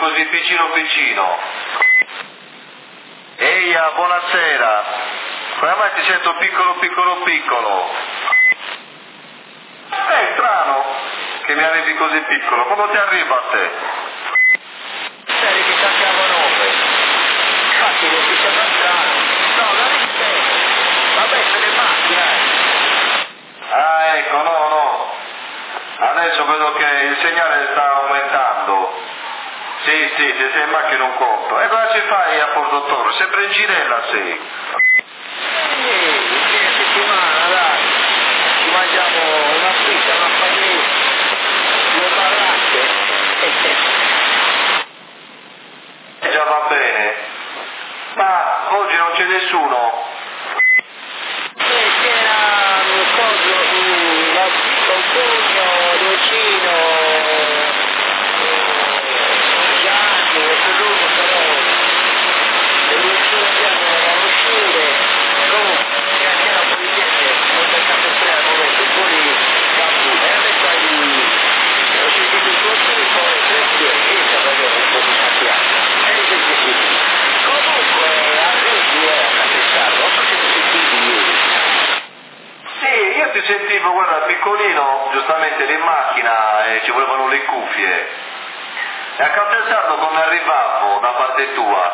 così piccino. Eia, buonasera. Come mai ti sento piccolo? È strano che mi arrivi così piccolo. Quando ti arriva a te? Sei che cambiamo nome. Infatti non ti sembra strano. No, non è strano. Vabbè, se ne macchina. Ah, ecco, no. Adesso vedo che il segnale sta aumentando. Sì, se sei in macchina un conto. E cosa ci fai a Porto Torre? Sempre in girella sei? Il fine settimana, dai. Ci mangiamo una pizza, una spaghetti, 2 baracche. Già va bene. Ma oggi non c'è nessuno? C'era un coso, un pugno, Lucino, Gianni, questo lungo però, e Lucino e Gianni volevano uscire, comunque, c'era un po' di gente, non beccato il treno al momento, fuori Capu, e adesso ho sentito il tuo tipo, e che sapeva un po' di cambiare, e li sentiti. Comunque, arrivi a Capezzaro, non so se ti sentivi ieri. Sì, io ti sentivo, guarda, piccolino, giustamente eri in macchina e ci volevano le cuffie. E a Caltesardo come arrivavo da parte tua?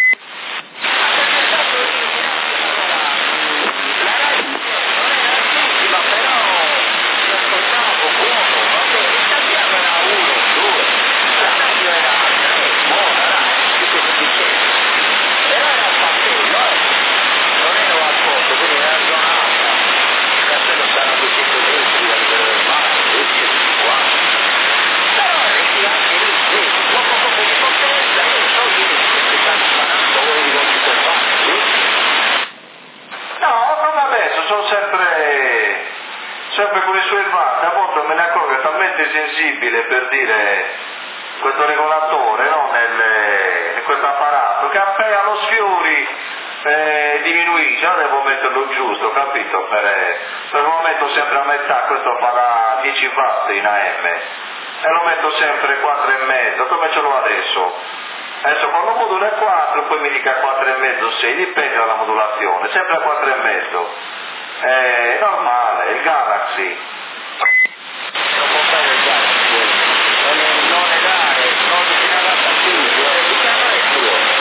La radio non era altissima, però si ascoltava buono, vabbè, il cambiato era 1, 2, la radio era 3, buona, dai, che cosa succede? Però era a Castello, non ero al posto, quindi era zona alta. Il castello stanno a 200 metri dal livello del mare, 250. Però arrivi anche lì, dopo di potenza, io so che stanno sparando, voi di vostri compagni, sì? No, non adesso, sono sempre con i suoi vatti, a volte me ne accorgo, è talmente sensibile per dire questo regolatore, no, in questo apparato, che appena lo sfiori diminuisce, allora devo metterlo giusto, capito? Per il momento sempre a metà, questo farà 10 watt in AM, e lo metto sempre 4,5, come ce l'ho adesso? Adesso quando modulo è 4, poi mi dica 4,5, 6, dipende dalla modulazione, sempre a 4,5. È normale, il Galaxy. Non può fare il Galaxy, non negare, non vicino alla fastidio, il canale è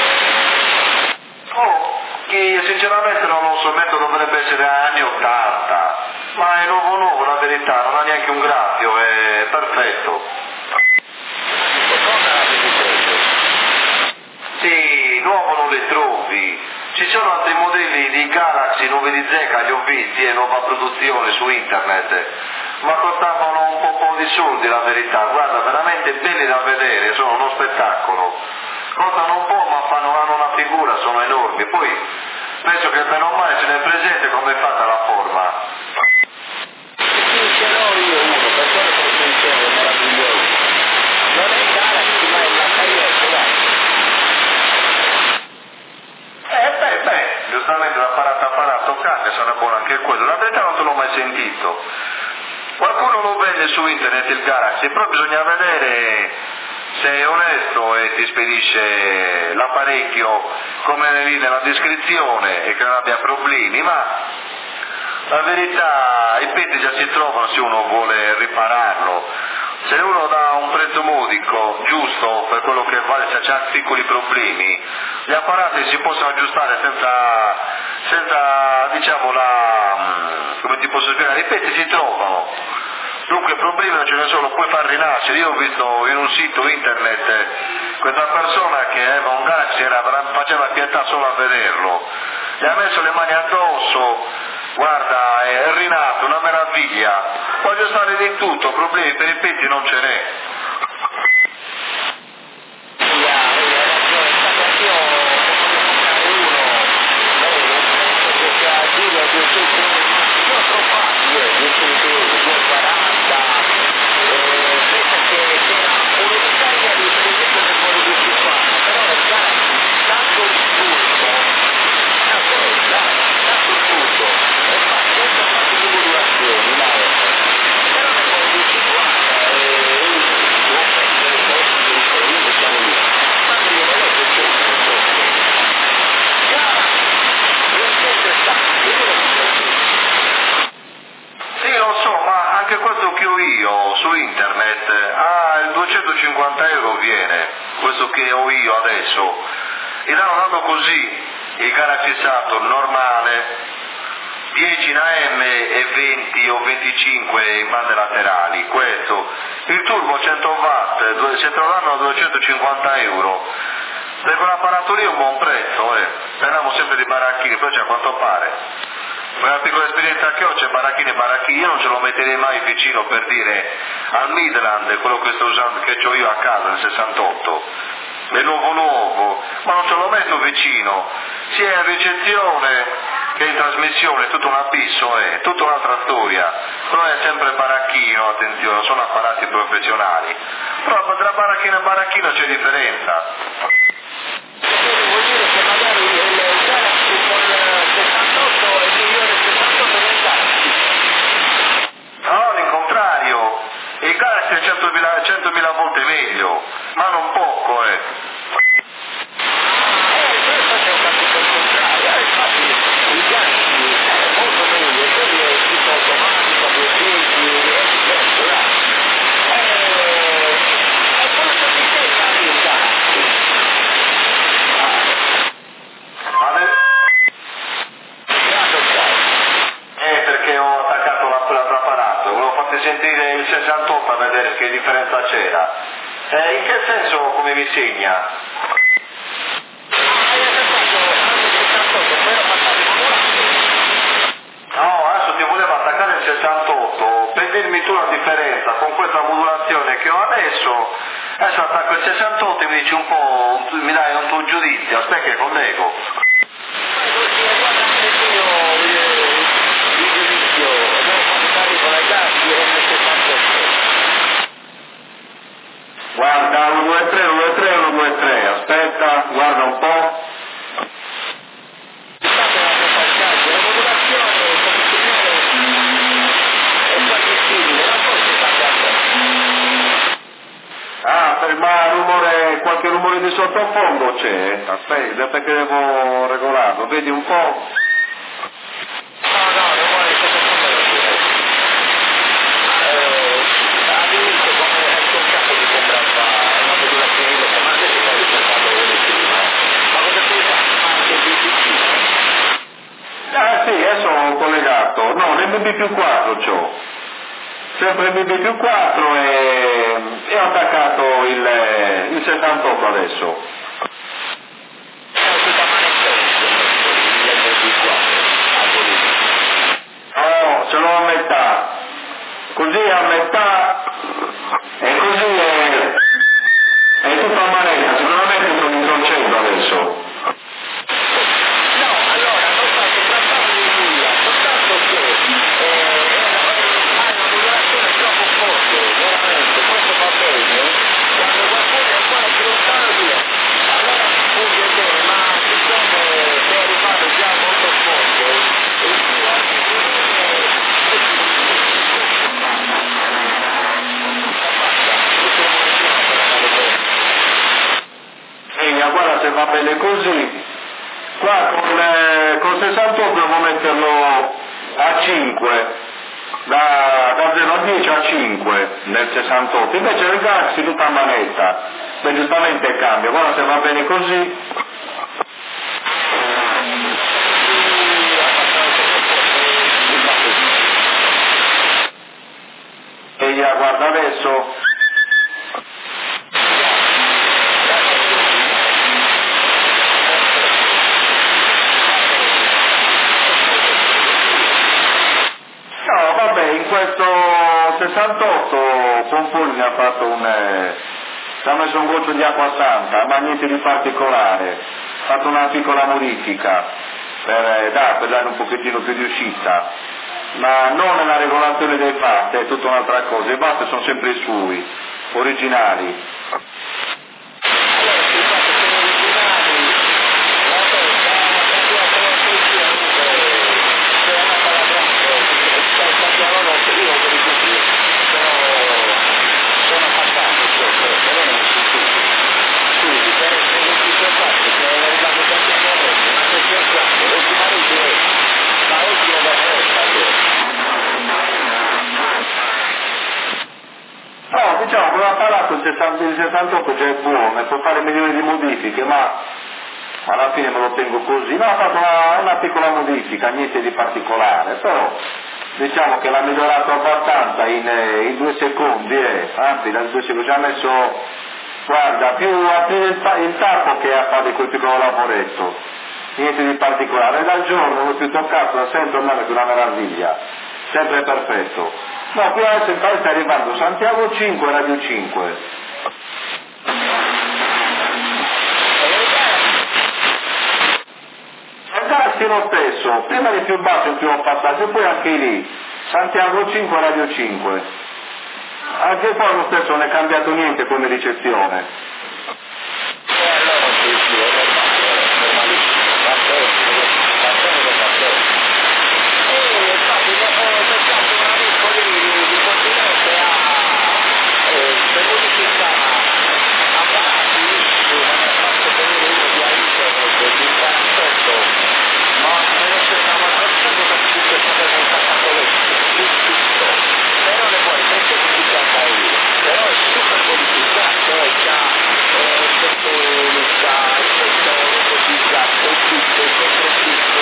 tuo. Oh, che sinceramente non lo so, il metodo dovrebbe essere anni 80, ma è nuovo, la verità, non ha neanche un graffio, è perfetto. Cosa avete preso? Sì, nuovo non le trovi. Ci sono altri modelli di Galaxy, nuovi di Zecca, li ho visti, è nuova produzione su internet, ma costavano un po' di soldi la verità, guarda, veramente belli da vedere, sono uno spettacolo. Costano un po' ma hanno una figura, sono enormi, poi penso che bene o male ce n'è presente come è fatta la forma. Sì, ce l'ho io uno, per quello che ti dicevo, è meraviglioso. Non è il Galaxy, ma è il H8, dai. Giustamente l'apparato cambia, sarà buono anche quello, la verità non te l'ho mai sentito. Qualcuno lo vende su internet il Galaxy, però bisogna vedere se è onesto e ti spedisce l'apparecchio come lì nella descrizione e che non abbia problemi, ma la verità i petti già si trovano se uno vuole ripararlo. Se uno dà un prezzo modico, giusto, per quello che vale, se c'ha piccoli problemi, gli apparati si possono aggiustare senza diciamo, come ti posso spiegare, i pezzi si trovano. Dunque problemi non ce ne sono, puoi far rinascere. Io ho visto in un sito internet questa persona che aveva un Galaxy, faceva pietà solo a vederlo, gli ha messo le mani addosso, guarda, è rinato, una meraviglia. Voglio stare di tutto, problemi per i petti non ce n'è. questo che ho io adesso, e l'hanno dato così, il Galaxy Saturn normale, 10 in AM e 20 o 25 in bande laterali, questo, il turbo 100 watt, se te lo danno a 250 euro, per quell'apparato lì è un buon prezzo, parliamo sempre di baracchini, poi c'è a quanto pare. Per la piccola esperienza che ho c'è baracchini e baracchini, io non ce lo metterei mai vicino, per dire, al Midland, quello che sto usando, che ho io a casa nel 68, è nuovo, ma non ce lo metto vicino, sia in ricezione che in trasmissione, è tutto un abisso, è tutta un'altra storia, però è sempre baracchino, attenzione, sono apparati professionali, però tra baracchino e baracchino c'è differenza. Vuol dire che magari il Galaxy con 68 è migliore del 68 del Galaxy? No, il contrario, il Galaxy è 100.000 volte meglio, ma non poco, Questo c'è un capito il contrario, infatti il Galaxy è molto meglio, quello è tipo automatico, a 2 giri, è diverso, dai. È quello che mi sembra a me il Galaxy. Perché ho attaccato l'altro apparato, volevo farti sentire il 68 a vedere che differenza c'era. In che senso come mi segna? No, adesso ti volevo attaccare il 68, per dirmi tu la differenza con questa modulazione che ho adesso attacco il 68 e mi dici un po', mi dai un tuo giudizio, aspetta che collego. Guarda, 123, aspetta, guarda un po'. La modulazione è quasi simile, la forse ma qualche rumore di sottofondo c'è? Aspetta che devo regolarlo, vedi un po'? No, rumore di sottofondo non c'è. All'inizio come è sul capo mi sembrava una modulazione di ma adesso stai ricercando quello prima. Ma cosa stai facendo? Anche il BTC? Sì, adesso ho collegato, no, l'MB più 4 c'ho, sempre l'MB più 4 e ho attaccato il 78 adesso. No, ce l'ho a metà, così a metà e così è tutto a manetta, sicuramente sono in concetto adesso. No, allora, non faccio trattare di nulla, soltanto che hai una modulazione troppo forte, veramente, questo va bene, quando qualcuno è ancora più lontano allora mi sfugge bene, ma siccome sei arrivato già molto forte, e più oggi guarda se va bene così, qua con 68 devo metterlo a 5, da 0 a 10 a 5 nel 68, invece il Galaxy tutta a manetta, beh giustamente cambia, guarda se va bene così. E guarda adesso. No, vabbè, in questo 68 Pompolini ha fatto ci ha messo un goccio di acqua santa, ma niente di particolare, ha fatto una piccola modifica per dare un pochettino più di uscita, ma non nella regolazione dei fatti, è tutta un'altra cosa, i fatti sono sempre i suoi, originali. No, diciamo, con l'apparato il 68 già è buono, può fare milioni di modifiche, ma alla fine me lo tengo così. No, ha fatto una piccola modifica, niente di particolare, però diciamo che l'ha migliorato abbastanza in 2 secondi, anzi da 2 secondi ci ha messo, guarda, più il tappo che a fare quel piccolo lavoretto, niente di particolare, dal giorno non più toccato, da sempre andare più una meraviglia, sempre perfetto. No, qui adesso in paese sta arrivando Santiago 5 Radio 5. Ragazzi lo stesso, prima di più basso il primo passaggio e poi anche lì, Santiago 5 Radio 5. Anche poi lo stesso non è cambiato niente come ricezione. Allora sì, è normalissimo, va bene. E infatti c'è stato un amico di continente per modifica apparati, mi ha fatto vedere uno di internet di 48, ma non sembrava troppo per tutto è stato montato tutto, però ne vuoi 350 euro, però è super modificato, è già sotto l'usta, il settore, modificato, tutto, il controfitto,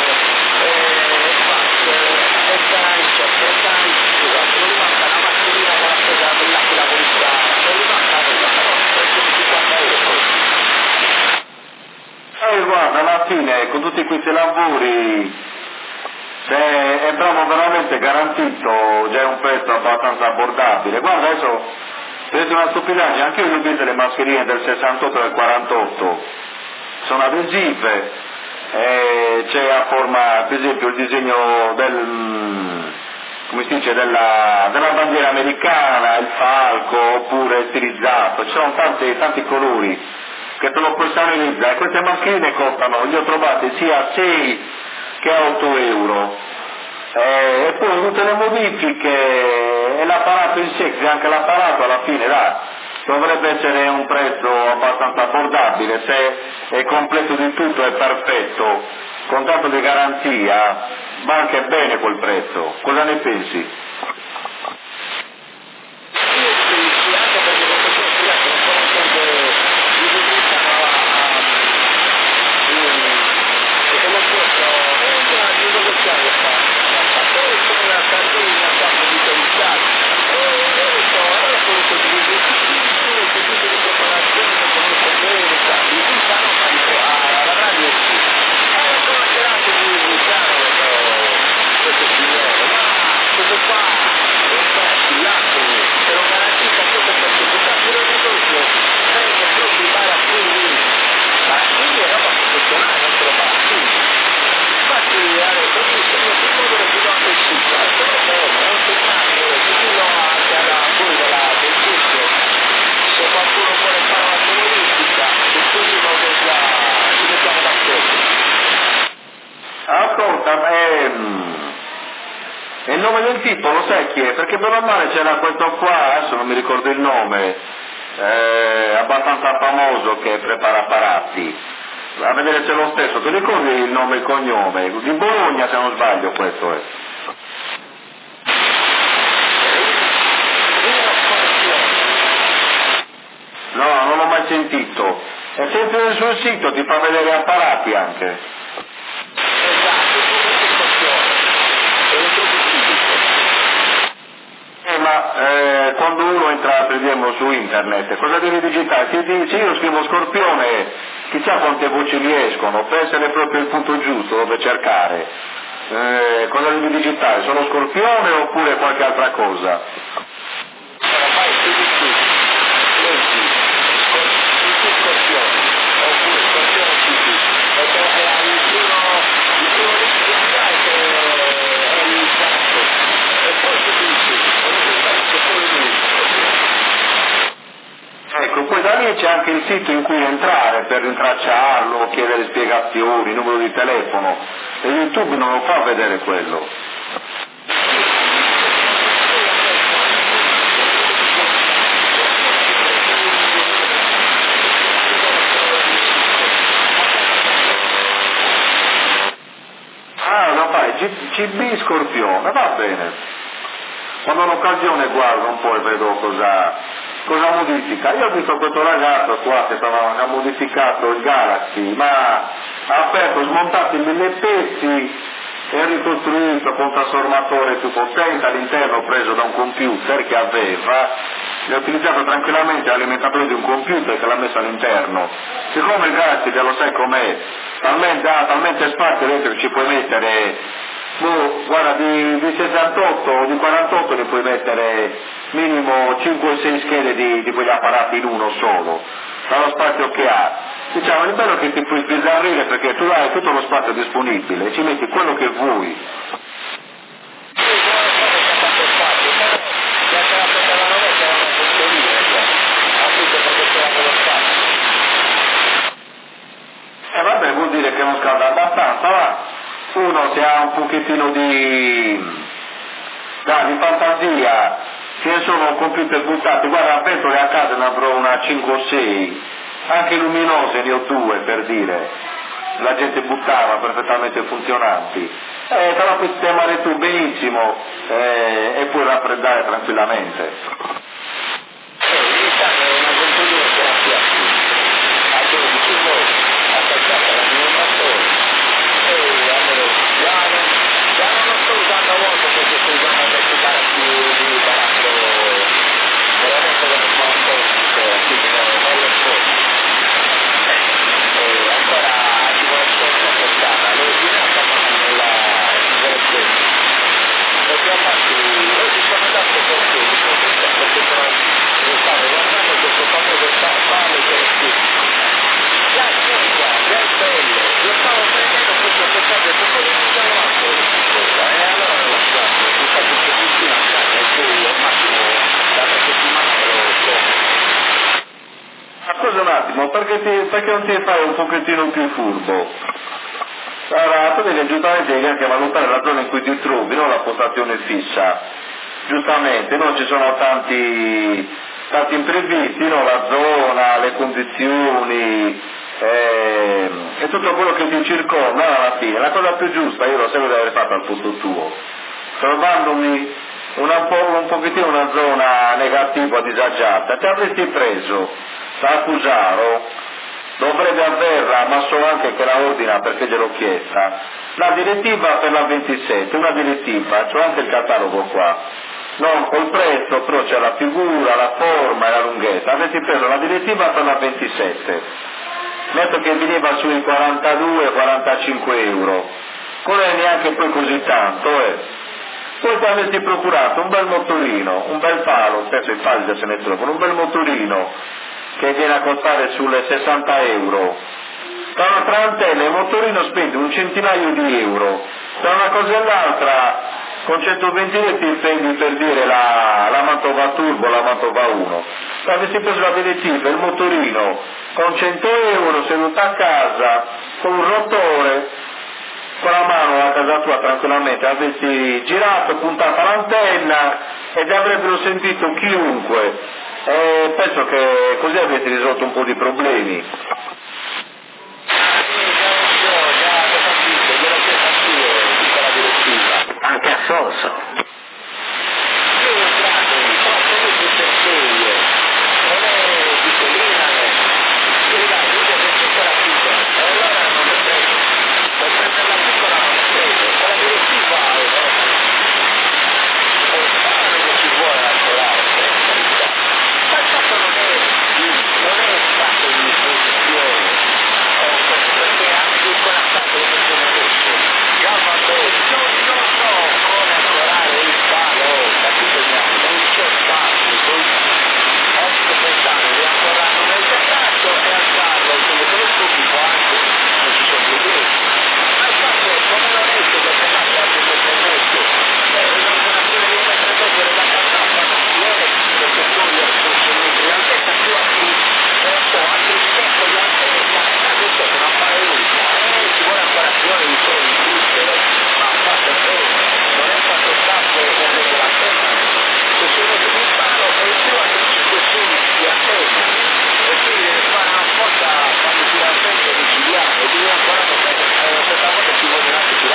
è tanto, non gli manca una macchinina con la presa dell'aquila polizia, non gli manca nulla, però 350 euro. Guarda, alla fine con tutti questi lavori, se è bravo veramente garantito, già è un prezzo abbastanza abbordabile. Guarda, adesso vedete una stupidaggine, anche io ho visto le mascherine del 68 e del 48, sono adesive, c'è a forma, per esempio il disegno come si dice, della bandiera americana, il falco, oppure stilizzato, ci sono tanti colori che te lo puoi stabilizzare. Queste mascherine costano, li ho trovate sia a 6 che a 8 euro, e poi tutte le modifiche e l'apparato in sé, che anche l'apparato alla fine dovrebbe essere un prezzo abbastanza abbordabile, se è completo di tutto, è perfetto, con tanto di garanzia, va anche bene quel prezzo. Cosa ne pensi? E il nome del tipo lo sai chi è? Perché per male c'era questo qua, adesso non mi ricordo il nome, abbastanza famoso, che prepara apparati. A vedere se è lo stesso, ti ricordi il nome e il cognome? Di Bologna, se non sbaglio, questo è. No, non l'ho mai sentito. E se entri sul sito ti fa vedere apparati anche. Quando uno entra, per esempio, su internet, cosa deve digitare? Se io scrivo Scorpione, chissà quante voci mi escono, per essere proprio il punto giusto dove cercare. Cosa devi digitare? Solo Scorpione oppure qualche altra cosa? Ecco, poi da lì c'è anche il sito in cui entrare per rintracciarlo, chiedere spiegazioni, numero di telefono, e YouTube non lo fa vedere quello. Ah, lo fai, CB Scorpione, va bene. Quando ho l'occasione guardo un po' e vedo cosa cosa modifica? Io ho visto questo ragazzo qua che ha modificato il Galaxy, ma ha aperto, smontato in 1000 pezzi e ricostruito con un trasformatore più potente all'interno preso da un computer che aveva, e ha utilizzato tranquillamente l'alimentatore di un computer che l'ha messo all'interno. Siccome il Galaxy, già lo sai com'è, ha talmente spazio dentro che ci puoi mettere, guarda, di 68 o di 48 ne puoi mettere minimo 5 o 6 schede di quegli apparati in uno solo, dallo spazio che ha. Diciamo, è bello che ti puoi sbizzarrire perché tu hai tutto lo spazio disponibile, ci metti quello che vuoi. Vabbè, vuol dire che non scalda abbastanza, va. Uno se ha un pochettino di fantasia, ce ne sono computer buttati, guarda, a pentole a casa ne avrò una 5 o 6, anche luminose ne ho 2 per dire, la gente buttava perfettamente funzionanti, te la puoi sistemare tu benissimo e puoi raffreddare tranquillamente. Scusa un attimo, perché non ti fai un pochettino più furbo? Allora, tu devi giustamente anche valutare la zona in cui ti trovi, non la postazione fissa. Giustamente, no? Ci sono tanti imprevisti, no? La zona, le condizioni e tutto quello che ti circonda alla fine. La cosa più giusta io lo sapevo di aver fatto al posto tuo, trovandomi un pochettino una zona negativa, disagiata, ti avresti preso da Cusaro, dovrebbe averla, ma so anche che la ordina perché gliel'ho chiesta, la direttiva per la 27, una direttiva, c'ho anche il catalogo qua, non col prezzo, però c'è la figura, la forma e la lunghezza, avresti preso la direttiva per la 27, metto che veniva sui 42-45 euro, non è neanche poi così tanto, Poi ti avresti procurato un bel motorino, un bel palo, spesso i pali già se ne trovano, un bel motorino, che viene a costare sulle 60 euro, tra un'altra antenne il motorino spende un centinaio di euro, tra una cosa e l'altra con 120 euro ti spendi per dire la Mantova Turbo, la Mantova 1, se avessi preso la direttiva, il motorino con 100 euro seduto a casa, con un rotore, con la mano a casa tua tranquillamente, avresti girato, puntato l'antenna e ti avrebbero sentito chiunque. Penso che così avete risolto un po' di problemi. Anche a Soso.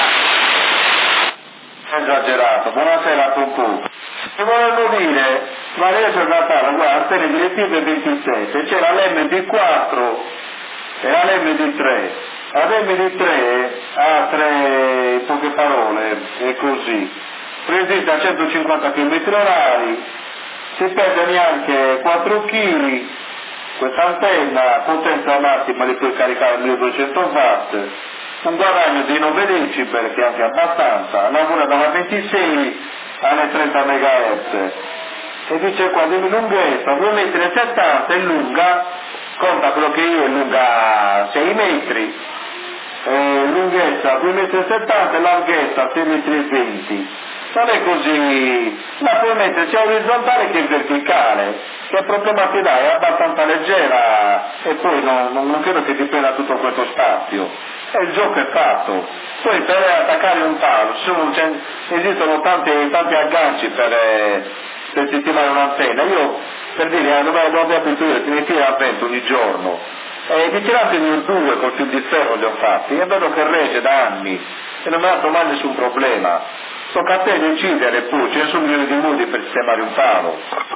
Esagerato, buonasera a tutti. Ti volevo dire Ma adesso è Natale, guarda, antenne direttive 27, c'era l'MD4 e l'MD3. L'MD3 ha tre, in poche parole, è così, resiste a 150 km/h, si perde neanche 4 kg, questa antenna, potenza massima li puoi caricare a 1200 watt, un guadagno di 9 decibel, che è anche abbastanza, lavora dalla 26 alle 30 MHz, e dice qua di lunghezza 2,70 m è lunga, conta quello che io è lunga 6 metri, lunghezza 2,70 m e larghezza 6,20 m. Non è così, ma puoi mettere sia orizzontale che verticale, che il problema che dà è abbastanza leggera e poi non credo che ti prenda tutto questo spazio. E il gioco è fatto. Poi per attaccare un palo esistono tanti agganci per sistemare un'antenna. Io, per dire, dove abito io, ti ne tira a vento ogni giorno. Di tirate di 2 col fil di ferro li ho fatti, e vedo che regge da anni e non mi ha dato mai nessun problema. Tocca a te decidere pure, ce ne sono milioni di modi per sistemare un palo.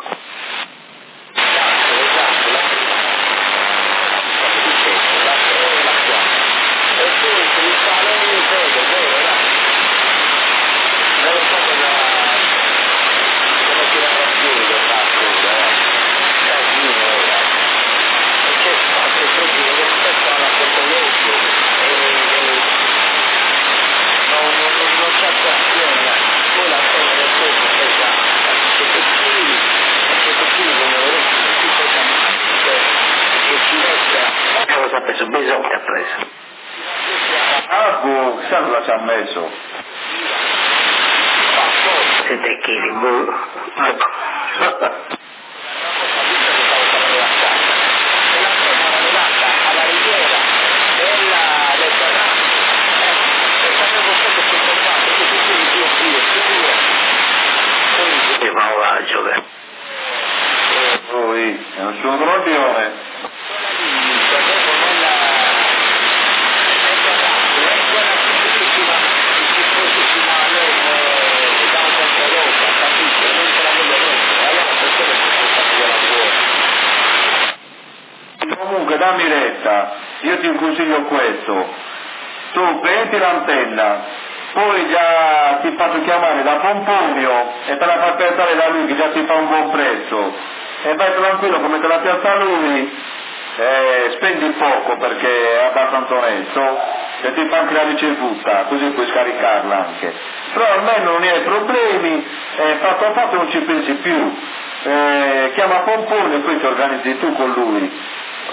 Bisogna ha preso. Ah, boh, chissà cosa ci ha messo. 7 kg, boh. Poi, è un suo groglione. Comunque dammi retta, io ti consiglio questo, tu prendi l'antenna, poi già ti faccio chiamare da Pomponio e te la fai piazzare da lui che già ti fa un buon prezzo, e vai tranquillo come te la piazza lui, spendi poco perché è abbastanza onesto e ti fa anche la ricevuta, così puoi scaricarla anche, però almeno non hai problemi, fatto a fatto non ci pensi più, chiama Pomponio e poi ti organizzi tu con lui.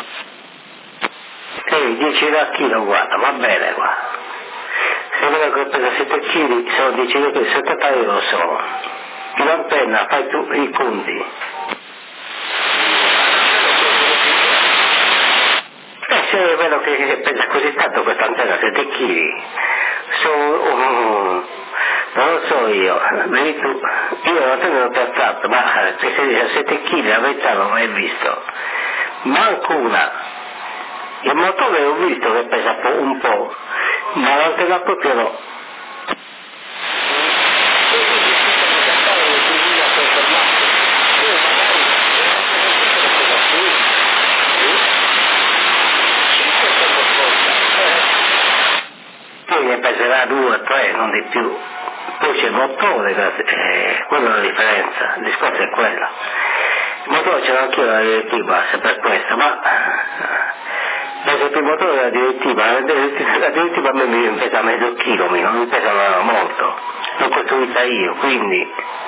10 euro a chilo, guarda, va bene, guarda. Se vedo che pesa 7 kg, sono 10 euro, 70 euro sono. In antenna fai tu i conti. Se vedo che pesa così tanto questa antenna, 7 kg, non lo so io, vedi tu, io l'antenna l'ho piazzato, ma se 17 kg la verità non l'ho mai visto. Manco una. Il motore ho visto che pesa un po', ma l'antenna proprio no. Poi ne peserà 2 o 3, non di più. Poi c'è il motore, quella è la differenza, il discorso è quello. Il motore ce l'ho anch'io la direttiva, se per questo, ma penso che il motore della direttiva, la direttiva a me mi pesa mezzo chilo, non mi pesa molto, l'ho costruita io, quindi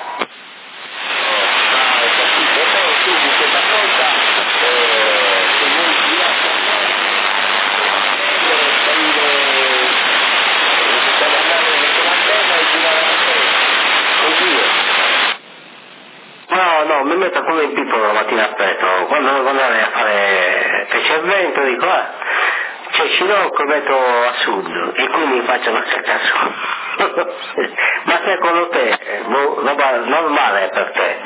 no, mi metto come in piccolo la mattina presto, quando devo andare a fare, che c'è vento, dico, c'è Scirocco, metto a sud, e quindi faccio una certa a sud. Ma secondo te, normale per te?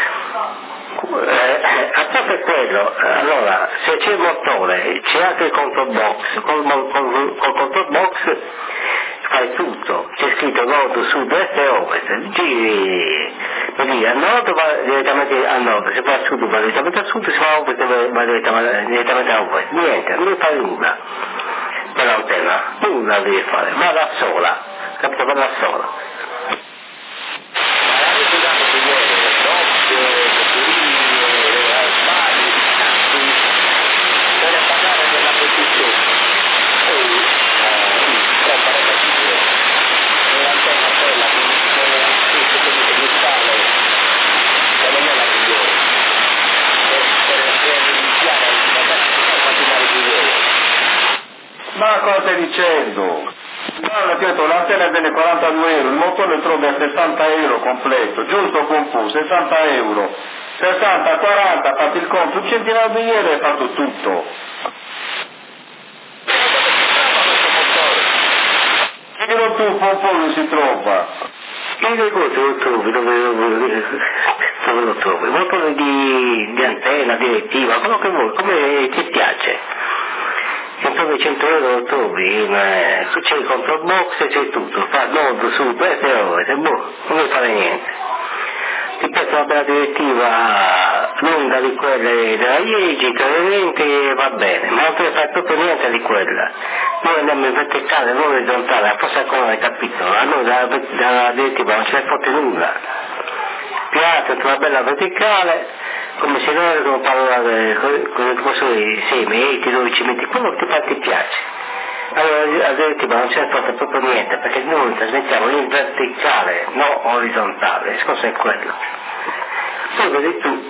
A parte quello, allora, se c'è il motore, c'è anche il control box, col control box fai tutto, c'è scritto nord, sud, est e ovest, giri Quindi al nord va direttamente al nord, se va al sud va direttamente al sud, se va a ovest va direttamente a ovest. Niente, non deve fare nulla per l'antenna, nulla deve fare, va da sola, capito? Va da sola. Ma l'avete dato vedere le notte, le turini, le sbagli, i cazzi, per pagare della posizione. Troppa roba di giro. Un'antenna quella con tutto quello che mi sale, secondo me è la migliore. Per iniziare a continuare di vero. Ma cosa stai dicendo? Guarda, ti ho detto, l'antenna viene 42 euro, il motore lo trovi a 60 euro completo, giusto Confu? 60 euro. 60, 40, fatti il conto, un centinaio di euro e hai fatto tutto. Chiedilo tu, Confu, dove si trova? Che cosa lo trovi? Dove lo trovi? Motore di antenna, direttiva, quello che vuoi, come ti piace. Se trovi 100 euro lo trovi, c'è il control box, c'è tutto, fa nord, sud, est e ovest, non vuoi fare niente. Ti piace una bella direttiva lunga di quelle della IEGI, chiaramente va bene, ma non ti fai proprio niente di quella. Noi andiamo in verticale, non orizzontale, forse ancora hai capito, a noi dalla direttiva non ce ne fotte nulla. Piace una bella verticale, come se noi dobbiamo parlare con il posto di semi, 8, 12 metri, quello che ti piace. Allora la direttiva non ce ne fotte proprio niente, perché noi trasmettiamo in verticale, non orizzontale, il discorso è quello. Poi vedi tu.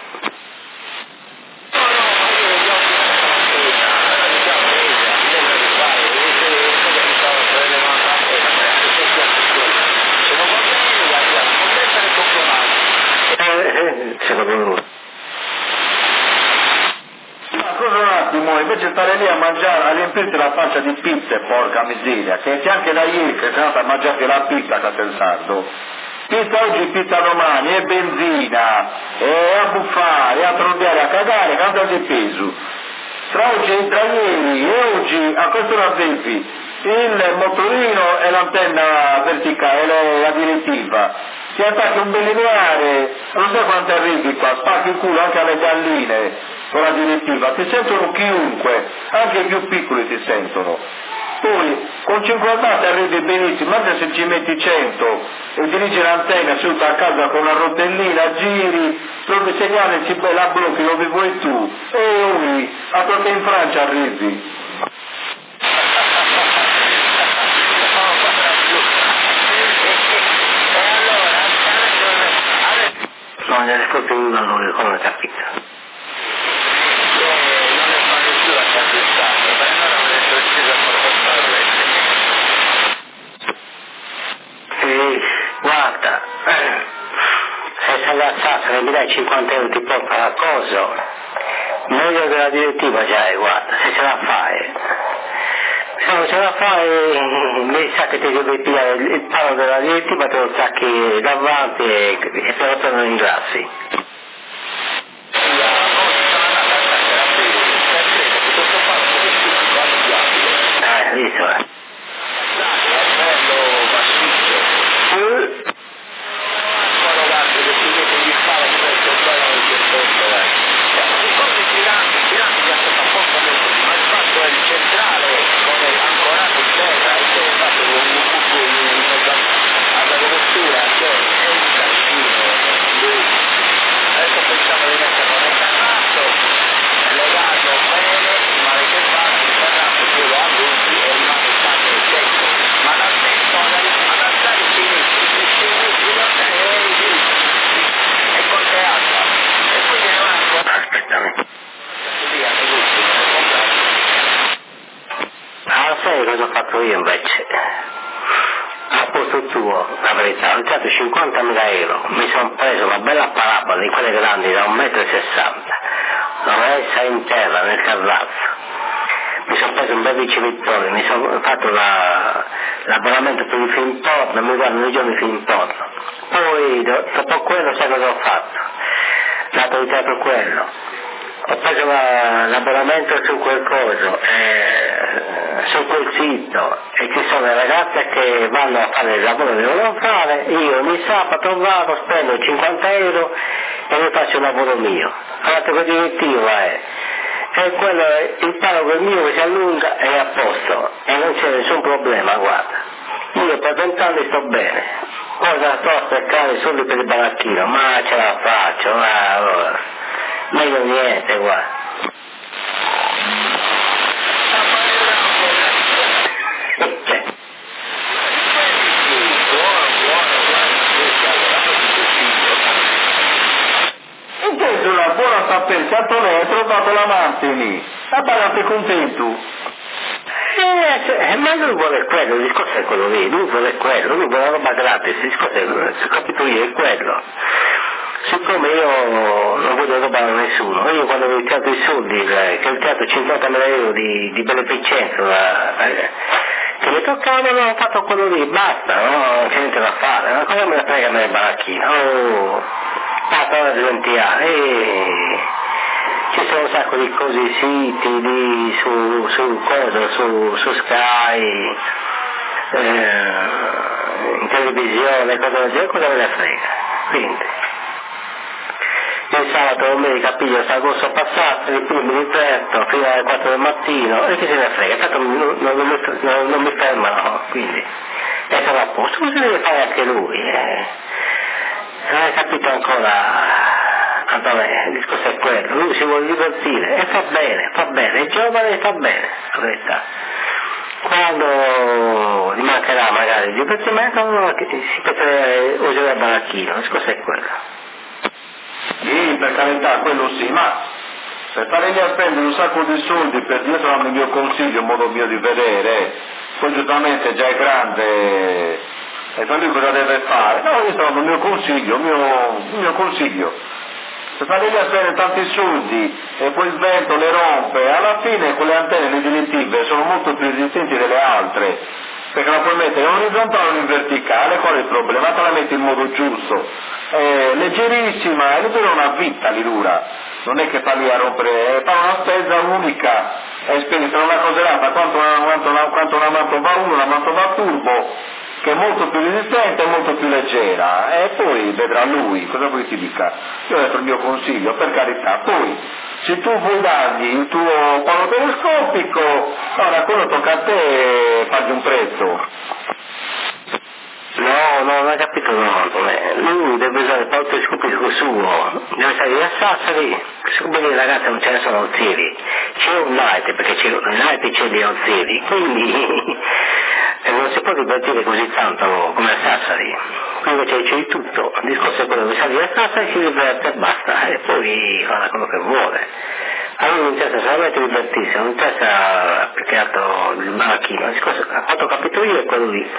Secondo lui. Ma scusa un attimo, invece stare lì a mangiare, a riempirti la faccia di pizze, porca miseria, che c'è anche da ieri che sei andata a mangiarti la pizza a Castelsaldo. Pizza oggi, pizza domani, e benzina, e a buffare, a trondiare, a cagare, canta di peso. Tra ieri e oggi, a quest'ora avevi il motorino e l'antenna verticale, la direttiva. Ti attacchi un belineare, non so quanto arrivi qua, spacchi il culo anche alle galline con la direttiva, ti sentono chiunque, anche i più piccoli ti sentono. Poi con 50 arrivi benissimo, anche se ci metti 100 e dirigi l'antenna seduta a casa con una rotellina, giri, trovi segnale, la blocchi dove vuoi tu, e ui, a quanto in Francia arrivi. Non ne ascolto nulla lui, come ho capito. Non ne fanno più la calzestata, ma allora non è preciso a guarda, se sei alzato e mi dai 50 euro ti porta la cosa, meglio della direttiva già, guarda, se ce la fai. Se non ce la fai, mi sa che ti devi pigliare il palo della direttiva, te lo sacchi davanti e te lo prendono in grassi. Visto, sai cosa ho fatto io invece? A posto tuo, la verità, ho usato 50.000 euro, mi sono preso una bella parabola di quelle grandi da 1,60 m, l'ho messa in terra nel terrazzo, mi sono preso un bel ricevitore, mi sono fatto l'abbonamento per il film porno, mi guardano i giorni film porno. Poi dopo quello sai cosa ho fatto? Dato il teatro quello. Ho preso l'abbonamento su quel coso, su quel sito e ci sono le ragazze che vanno a fare il lavoro che devono fare, io ogni sabato vado, spendo 50 euro e mi faccio il lavoro mio. L'altro direttivo è, e quello è il palo del mio che si allunga e è a posto e non c'è nessun problema, guarda. Io per 20 anni sto bene, cosa sto a cercare i soldi per il baracchino, ma ce la faccio, allora. Meglio niente, guarda. Una buona sapere, a Tonè hai trovato la Martini, sei contento? Ma lui vuole quello, il discorso è quello lì, lui vuole quello, lui vuole la roba gratis, il discorso è, capito io, è quello. Siccome io non voglio rubare a nessuno, io quando ho iniziato i soldi, che ho iniziato 50.000 euro di beneficenza, che mi toccavano, ho fatto quello lì, basta, no? Non c'è niente da fare, ma cosa me la frega nel baracchino? Oh, basta ora diventiare, ci sono un sacco di cose, siti su Sky, in televisione, cose del genere, cosa me ne frega? Quindi il sabato, domenica, piglio Sargosso Passati, il primo mi diverto fino alle 4 del mattino e chi se ne frega, tanto non mi fermano, quindi e sono a posto, così deve fare anche lui, non hai capito ancora. Antonio, il discorso è quello, lui si vuole divertire e fa bene, è giovane e fa bene, la verità. Quando gli mancherà magari il divertimento si potrà usare il baracchino, il discorso è quello. Sì, per carità, quello sì, ma se stare lì a spendere un sacco di soldi per dietro al mio consiglio, un modo mio di vedere, poi giustamente già è grande e per lui cosa deve fare? No, io sto dando il mio consiglio. Se stare lì a spendere tanti soldi e poi il vento le rompe, alla fine quelle antenne redirettive sono molto più resistenti delle altre, perché la puoi mettere in orizzontale o in verticale, qual è il problema? Te la metti in modo giusto, leggerissima, e dura una vita li dura, non è che fa lì a rompere, fa una spesa unica, e spendi per una coserata quanto una mantova 1, una mantova turbo, che è molto più resistente e molto più leggera, e poi vedrà lui, cosa vuoi ti dica? Io ho detto il mio consiglio, per carità, poi se tu vuoi dargli il tuo palo telescopico, allora quello tocca a te fargli un prezzo. No, non hai capito, no, lui deve usare il palo telescopico suo, deve salire a Sassari, siccome le ragazze non ce ne sono zeri, c'è un night, perché c'è dei zeri, quindi non si può divertire così tanto come a Sassari, qui invece c'è di tutto, il discorso è quello di salire a Sassari, si diverte e basta, e poi fa quello che vuole. A lui non interessa solamente divertirsi, non interessa più che altro il baracchino, il discorso, a quanto ho capito io è quello lì.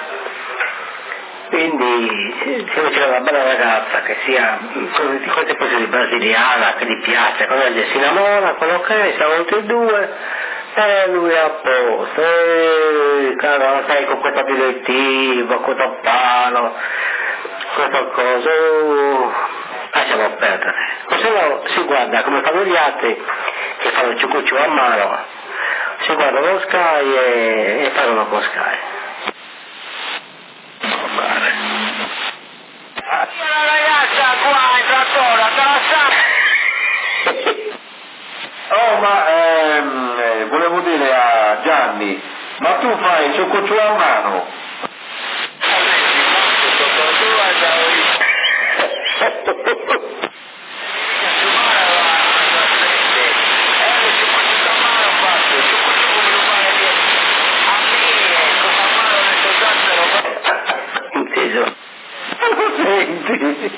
Quindi se c'è una bella ragazza che sia di queste cose di brasiliana, che gli piace, si innamora, quello che è, siamo tutti e due, e lui è a posto, cara, sai, con questa direttiva, con questo palo, questa cosa, lasciamo perdere. Così no, si guarda come fanno gli altri, che fanno il ciucuccio a mano, si guardano Sky e parlano con Sky. La ragazza qua in trattora, te la sa? Oh, ma volevo dire a Gianni, ma tu fai il ciucuccio a mano? Inteso. Senti?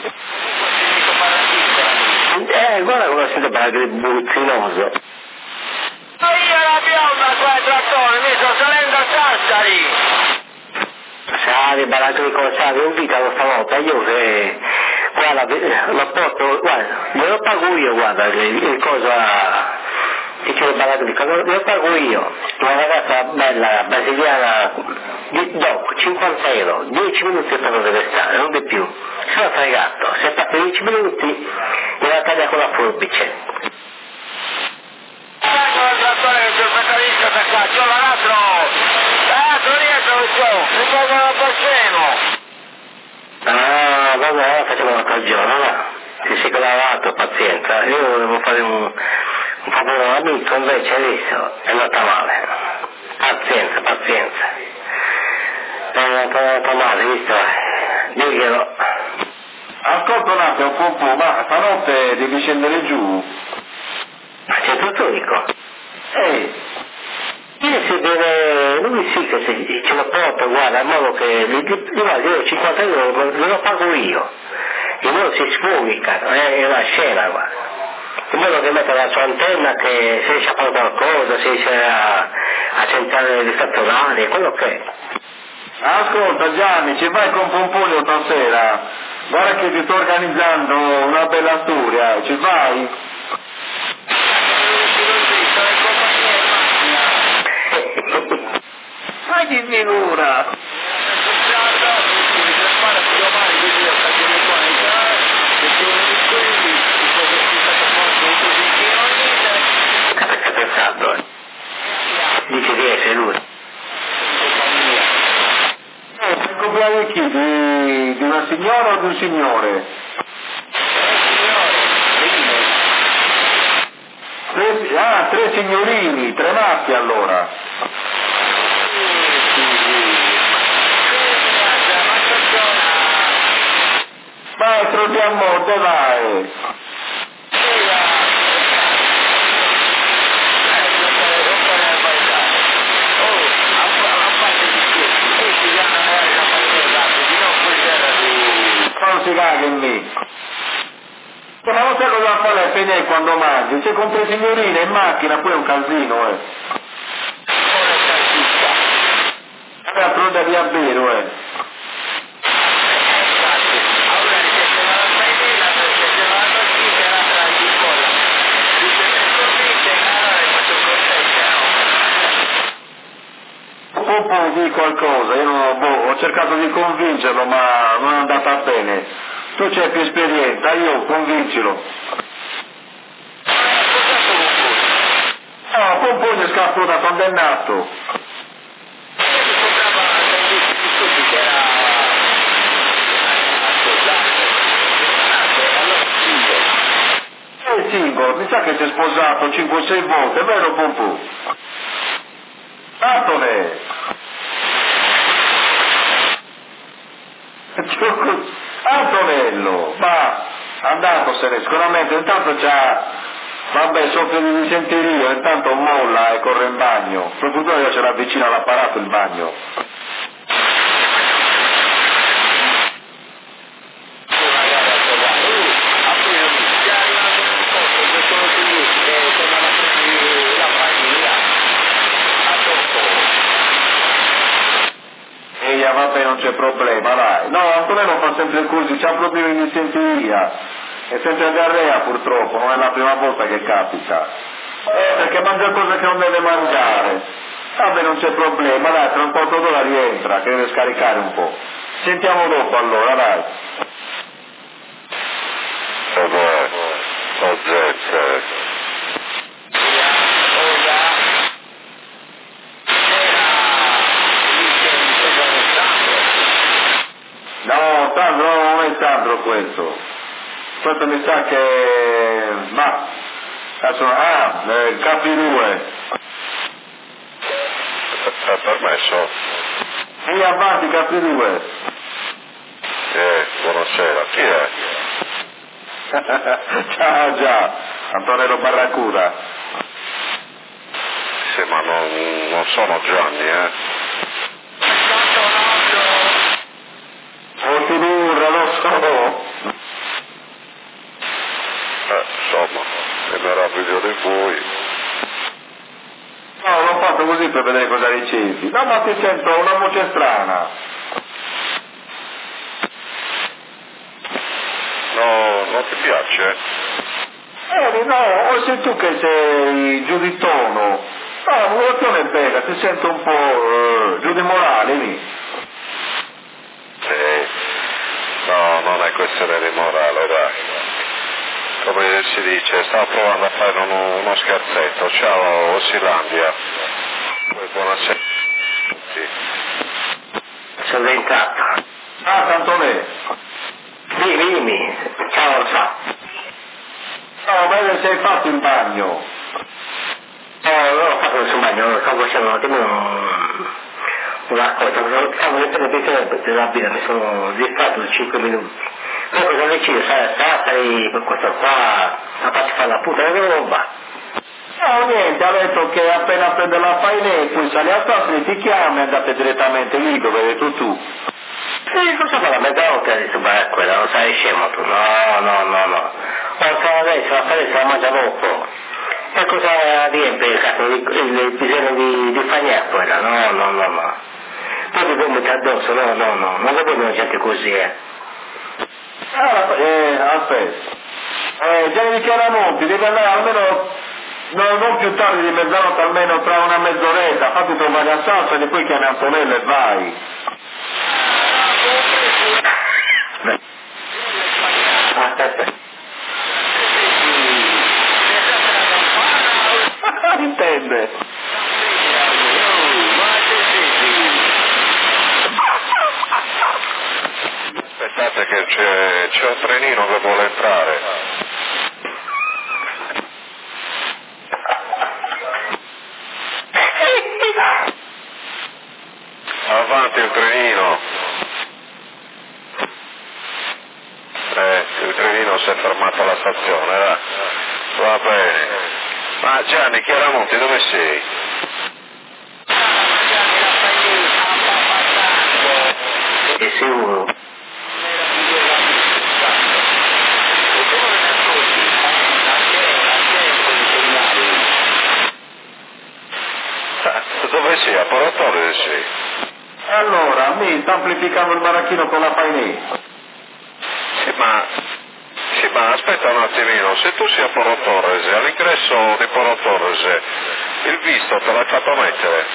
Guarda come si parla del buzzinoso. Io la bionda qua in trattore, mi sto salendo a Sassari. Sali, baratri con Sali, un vita stavolta, io che guarda, lo porto, guarda, glielo pago io, guarda, il cosa che c'è il baratri, glielo pago io, una ragazza bella, brasiliana, dopo 50 euro, 10 minuti però deve stare, non di più, sono fregato, se sta per 10 minuti gliela taglia con la forbice. Ecco il trattore che c'è il specialista per caccio, l'altro un po' da Baceno. Ah, vabbè, facciamo l'altro giorno, va. Ti sei lavato, pazienza. Io volevo fare un favore all'amico, invece hai visto, è andata male. Pazienza. È andata male, visto? Diglielo. Ascolta un attimo, Pompo, ma stanotte devi scendere giù? Ma c'è tutto dico. Lui sì che se ce lo porta, guarda, in modo che gli voglio 50 euro, lo pago io. In modo si sfughi, è una scena, guarda. In modo che mette la sua antenna, che se riesce a fare qualcosa, se riesce a centrare le stazionali, quello che è. Ascolta Gianni, ci vai con Pomponio stasera? Guarda che ti sto organizzando una bella storia, ci vai? Ma di figura! Che pensato? Dice di essere lui. Il compleanno di chi? Di una signora o di un signore? Tre signorini, 3 maschi allora. Maestro di amore, vai! Non si caga in me. Ma non sai cosa fa lei Penè quando mangi? Se con 3 signorine in macchina poi è un casino, È la pronta di abbero, Pompo di qualcosa, io ho cercato di convincerlo ma non è andata bene. Tu c'hai più esperienza, io convincilo. No, Pompo è scappo da condannato. Single, mi sa che si è sposato 5-6 volte, è vero Pompo? Attone! Antonello, ma andatosene, sicuramente intanto c'ha, vabbè, soffre di disenteria, intanto molla e corre in bagno, soprattutto io ce l'ha vicino all'apparato il bagno. Vabbè, non c'è problema, dai. No, Antonello fa sempre il così, c'ha problemi di disenteria. È sempre diarrea purtroppo, non è la prima volta che capita. Perché mangia cose che non deve mangiare. Vabbè, non c'è problema, dai, tra un quarto d'ora rientra, che deve scaricare un po'. Sentiamo dopo allora, dai. No, Sandro, non è Sandro questo. Questo mi sa che... ma... Capirue. È permesso? Sì, avanti, Capirue. Buonasera, chi è? Ciao, già, Antonello Barracuda. Sì, ma non sono Gianni, Fortunura, lo so. Insomma, è meraviglio di voi. No, l'ho fatto così per vedere cosa ricevi. No, ma ti sento una voce strana. No, non ti piace? No, o sei tu che sei giù di tono. No, la modulazione è bella, ti sento un po' giù di morale lì. No, non è questione di morale, dai. Come si dice, stavo provando a fare uno scherzetto. Ciao, Osilandia. Poi buonasera a tutti. sono entrato. Ah, Santonè. Dimmi, ciao Orsa. No, ma se hai fatto il bagno? Non ho fatto nessun bagno, stavo facendo un attimo una cosa, stavo leggendo della Bibbia, mi sono distratto di 5 minuti. Poi cosa decido? Sai, questo qua, a farci fare la puta di roba. No, niente, ha detto che appena prende la faina, poi sali a Sassari, ti chiama e andate direttamente lì dove hai detto tu. Sì, cosa fa la mezzanotte adesso, quella, non sei scemo tu, no. Porca adesso, la farina se la mangia dopo. E cosa riempie il bisogno di fagnare quella? No. Poi ti vomita addosso, no, non lo vedo gente così, Aspetta. Gianni Chiaramonti, devi andare almeno, non più tardi di mezzanotte, almeno tra una mezz'oretta, fatti trovare a Sassari e poi chiami Antonello e vai. Aspetta. Intende? Aspettate che c'è un trenino che vuole entrare. Avanti il trenino. Il trenino si è fermato alla stazione, va bene. Ma Gianni Chiaramonti, dove sei? E sicuro. Dove sei? A Porotore sei? Allora, a me sta amplificando il maracchino con la fainetta. Sì, ma aspetta un attimino, se tu sei a Porto Torres, all'ingresso di Porto Torres, il visto te l'hai fatto mettere?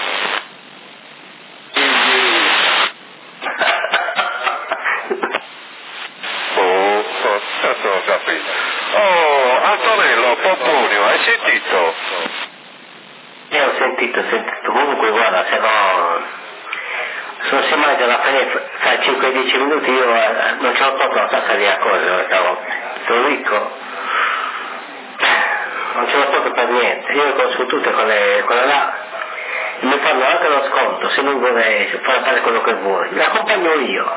Non ho capito. Oh, Antonello, Pompunio, hai sentito? Ho sentito, comunque guarda, se no... Sono sembrato alla fine fra 5-10 minuti io non ce l'ho fatto la tassa di cosa stavolta. Sono ricco. Non ce l'ho fatto per niente. Io le conosco tutte quelle là. Mi fanno anche lo sconto se non vuole fare quello che vuoi. Le accompagno io.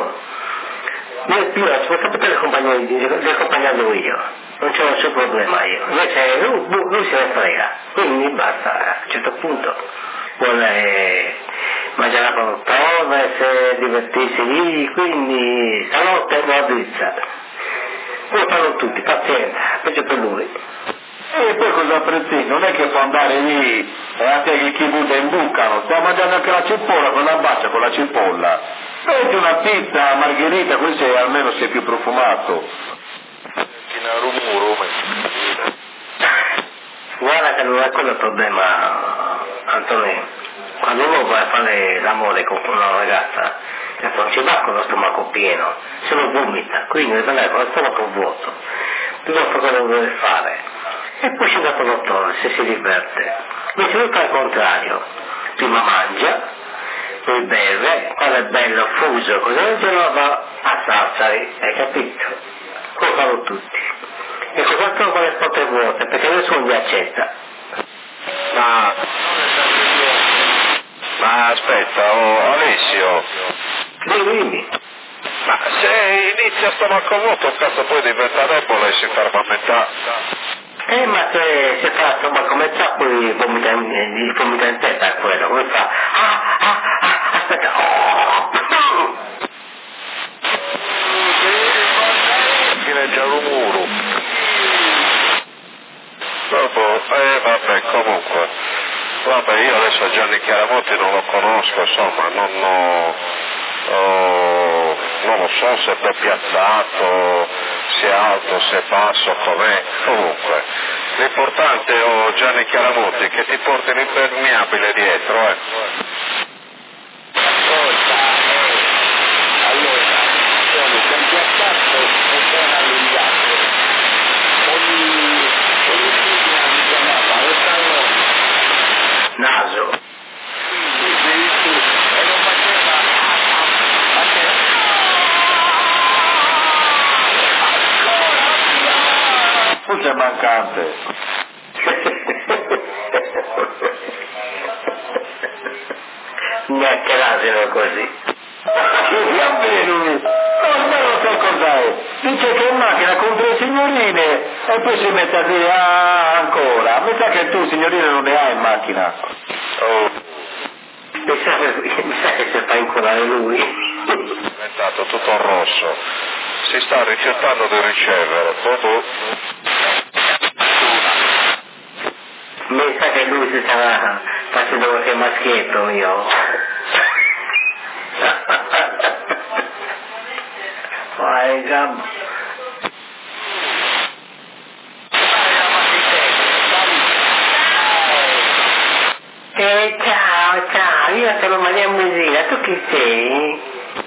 Io sapete le accompagnando io. Non c'è nessun problema io. Invece lui se ne frega. Quindi basta, a un certo punto vuole mangiare la prove, divertirsi lì, quindi stanotte no drizza. Poi fanno tutti, pazienza, peggio per lui. E poi cosa apprezzi? Non è che può andare lì e a te che chi butta imbuccano, sta mangiando anche la cipolla con la baccia, con la cipolla. Metti una pizza, margherita, così almeno sei più profumato. Guarda che non è quello il problema, Antonio. Quando uno va a fare l'amore con una ragazza, non ci va con lo stomaco pieno, se lo vomita, quindi deve andare con lo stomaco vuoto, dopo cosa deve fare, e poi ci va con lo dottore se si diverte. Invece lui fa il contrario, prima mangia, poi beve, quando è bello fuso, cosa del genere va a Sassari, hai capito? Come fanno tutti. E cosa trova le porte vuote, perché nessuno li accetta. Ma aspetta, Alessio. Dimmi. Ma se inizia a stomaco vuoto, cazzo poi diventa debole e si ferma a metà. Ma se fa stomaco metà poi vomita in testa quello, come fa? Aspetta. Legge un muro. Dopo, vabbè, comunque. Vabbè, io adesso Gianni Chiaramonti non lo conosco, insomma, non lo so se è piazzato, se è alto, se è basso, com'è. Comunque, l'importante è Gianni Chiaramonti che ti porti l'impermeabile dietro, Allora, sono ben piazzato e ben allungato. Ogni figlia mi chiamava Alessandro Naso. e non faceva mancante. Neanche l'asino così. Che lui? Non so cos'è. Dice che è in macchina con 3 signorine e poi si mette a dire ancora. Mi sa che tu signorine non ne hai in macchina. Oh, Mi sa che si fa inculare lui. è diventato tutto rosso. Si sta rifiutando di ricevere. Mi sa che lui si stava facendo qualche maschietto io. Vai, già. Ciao, io sono Maria Musina, tu chi sei?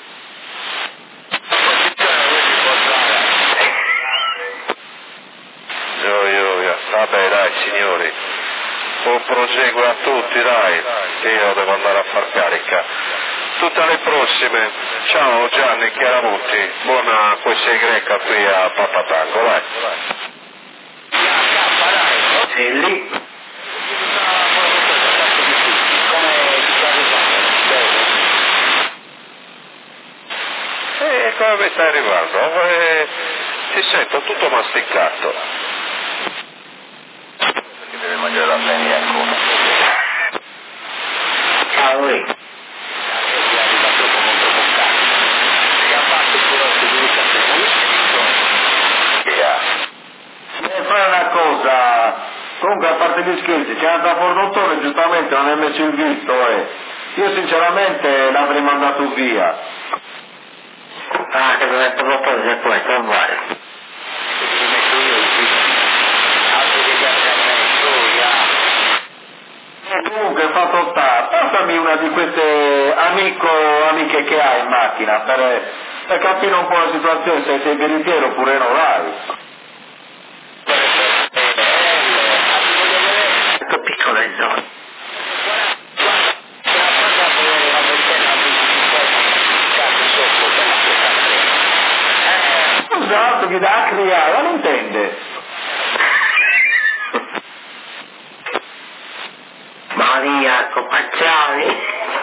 Vabbè dai signori, buon proseguo a tutti dai, io devo andare a far carica. Tutte alle prossime, ciao Gianni Chiaramonti, buona poesia greca qui a Papatango, dai. Sei lì? Come mi stai arrivando? Ti sento tutto masticato. Ti deve mangiare la bene ancora. Ciao lui. Fai una cosa, comunque a parte gli scherzi, c'è andato a Fornottone, giustamente non hai messo il visto, Io sinceramente l'avrei mandato via. Ah, che dovete proporre se puoi trovare. Comunque fatto sta, passami una di queste amiche che hai in macchina per capire un po' la situazione, se sei veritiero oppure no, vai. Molto piccola è zona. Esatto, che da criare, non intende. Maria Copacciani.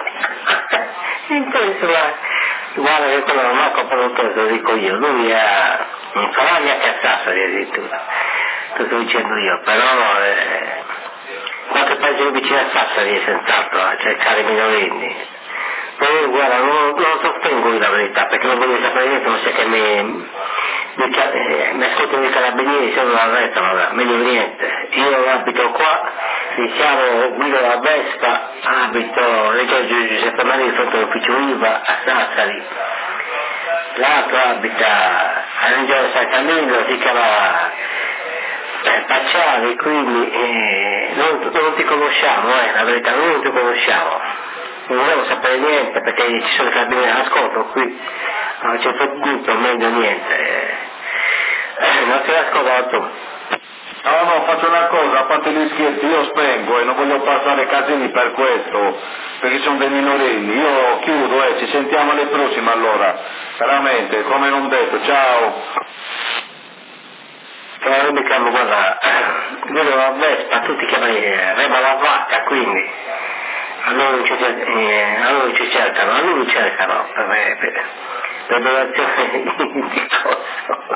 Guarda che quello non ha produttore, te lo dico io, lui è un cavallo a Sassari addirittura, te lo sto dicendo io, però qualche paese vicino a Sassari è senz'altro a cercare i minorenni. Poi guarda, non sostengo la verità, perché non voglio sapere niente, non sia che mi ascoltano i carabinieri, se non arrestano, meglio di niente. Io abito qua, diciamo, guido la Vespa, abito Reggio Giuseppe Maria di fronte all'ufficio IVA a Sassari. L'altro abita a Reggio San Camillo, si chiama Pacciari, quindi non ti conosciamo, la verità, non ti conosciamo. Non volevo sapere niente perché ci sono i carabinieri all'ascolto qui, a un certo punto meglio niente. Non ti ascolto. No, faccio una cosa, a parte gli scherzi, io spengo e non voglio passare casini per questo, perché sono dei minorenni. Io chiudo, ci sentiamo alle prossime allora, veramente, come non detto, ciao. Io mi chiamo, guarda, vedo la Vespa, tutti chiamano Rema la vacca, quindi a noi ci cercano, a lui cercano per donazione di costo.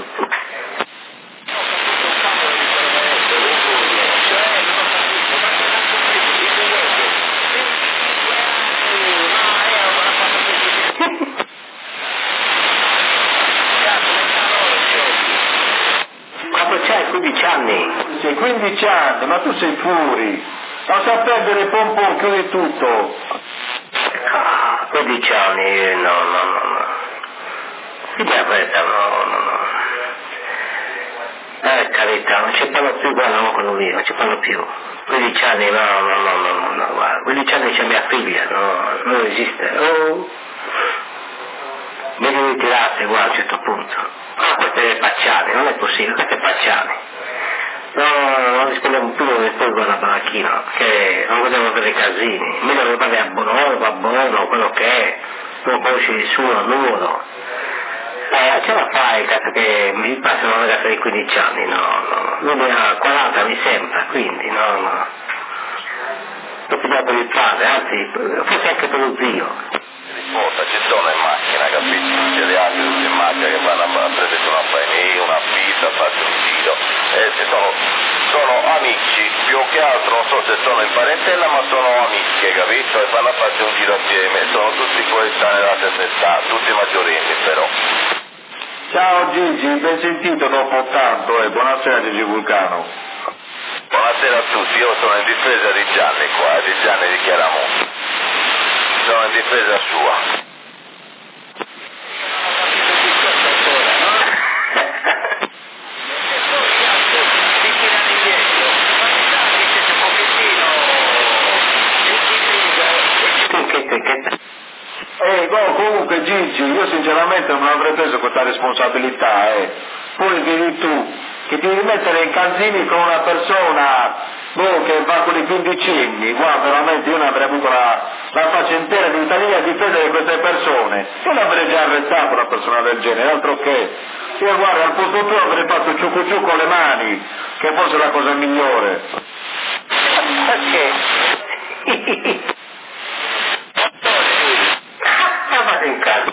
Quando c'hai 15 anni? Sei 15 anni, ma tu sei fuori. Lascia perdere il pompocchio di tutto. 15 anni, no. Figlia aperta, no. Carità, non ci parlo più, guarda, non quello lì, non ci parlo più. 15 anni, no, guarda, 15 anni c'è mia figlia, no, non esiste. Devi ritirarsi, guarda, a un certo punto. Questo è Pacciani, non è possibile, questo è Pacciani. No, non rispondiamo più, non rispondo alla baracchina, che non volevo avere casini. Meglio che vada a Bono, quello che è, non conosci nessuno, numero. ce la fai, cazzo, che mi passano una ragazza di 15 anni, no, lui ne ha 40 mi sembra, quindi no. Lo pigliamo per il padre, anzi, forse anche per lo zio. Risposta, ci sono in macchina, capisci? C'è gli altri tutti in macchina che vanno a prendersi una panini, una pizza, a farsi un giro. Sono amici, più che altro non so se sono in parentela, ma sono amiche, capito? E vanno a farsi un giro assieme, sono tutti coetanei della stessa età, tutti maggiorenni però. Ciao Gigi, ben sentito dopo tanto e buonasera Gigi Vulcano. Buonasera a tutti, io sono in difesa di Gianni qua, di Gianni di Chiaramonte. Sono in difesa sua. Comunque Gigi, io sinceramente non avrei preso questa responsabilità, poi dici tu che ti devi mettere in calzini con una persona che va con i 15 anni, guarda, veramente io ne avrei avuto la faccia intera di Italia a difesa di queste persone, io l'avrei già arrestato una persona del genere, altro che io guarda al posto tuo avrei fatto ciuccu con le mani, che forse è la cosa migliore. Perché? Vado in casa.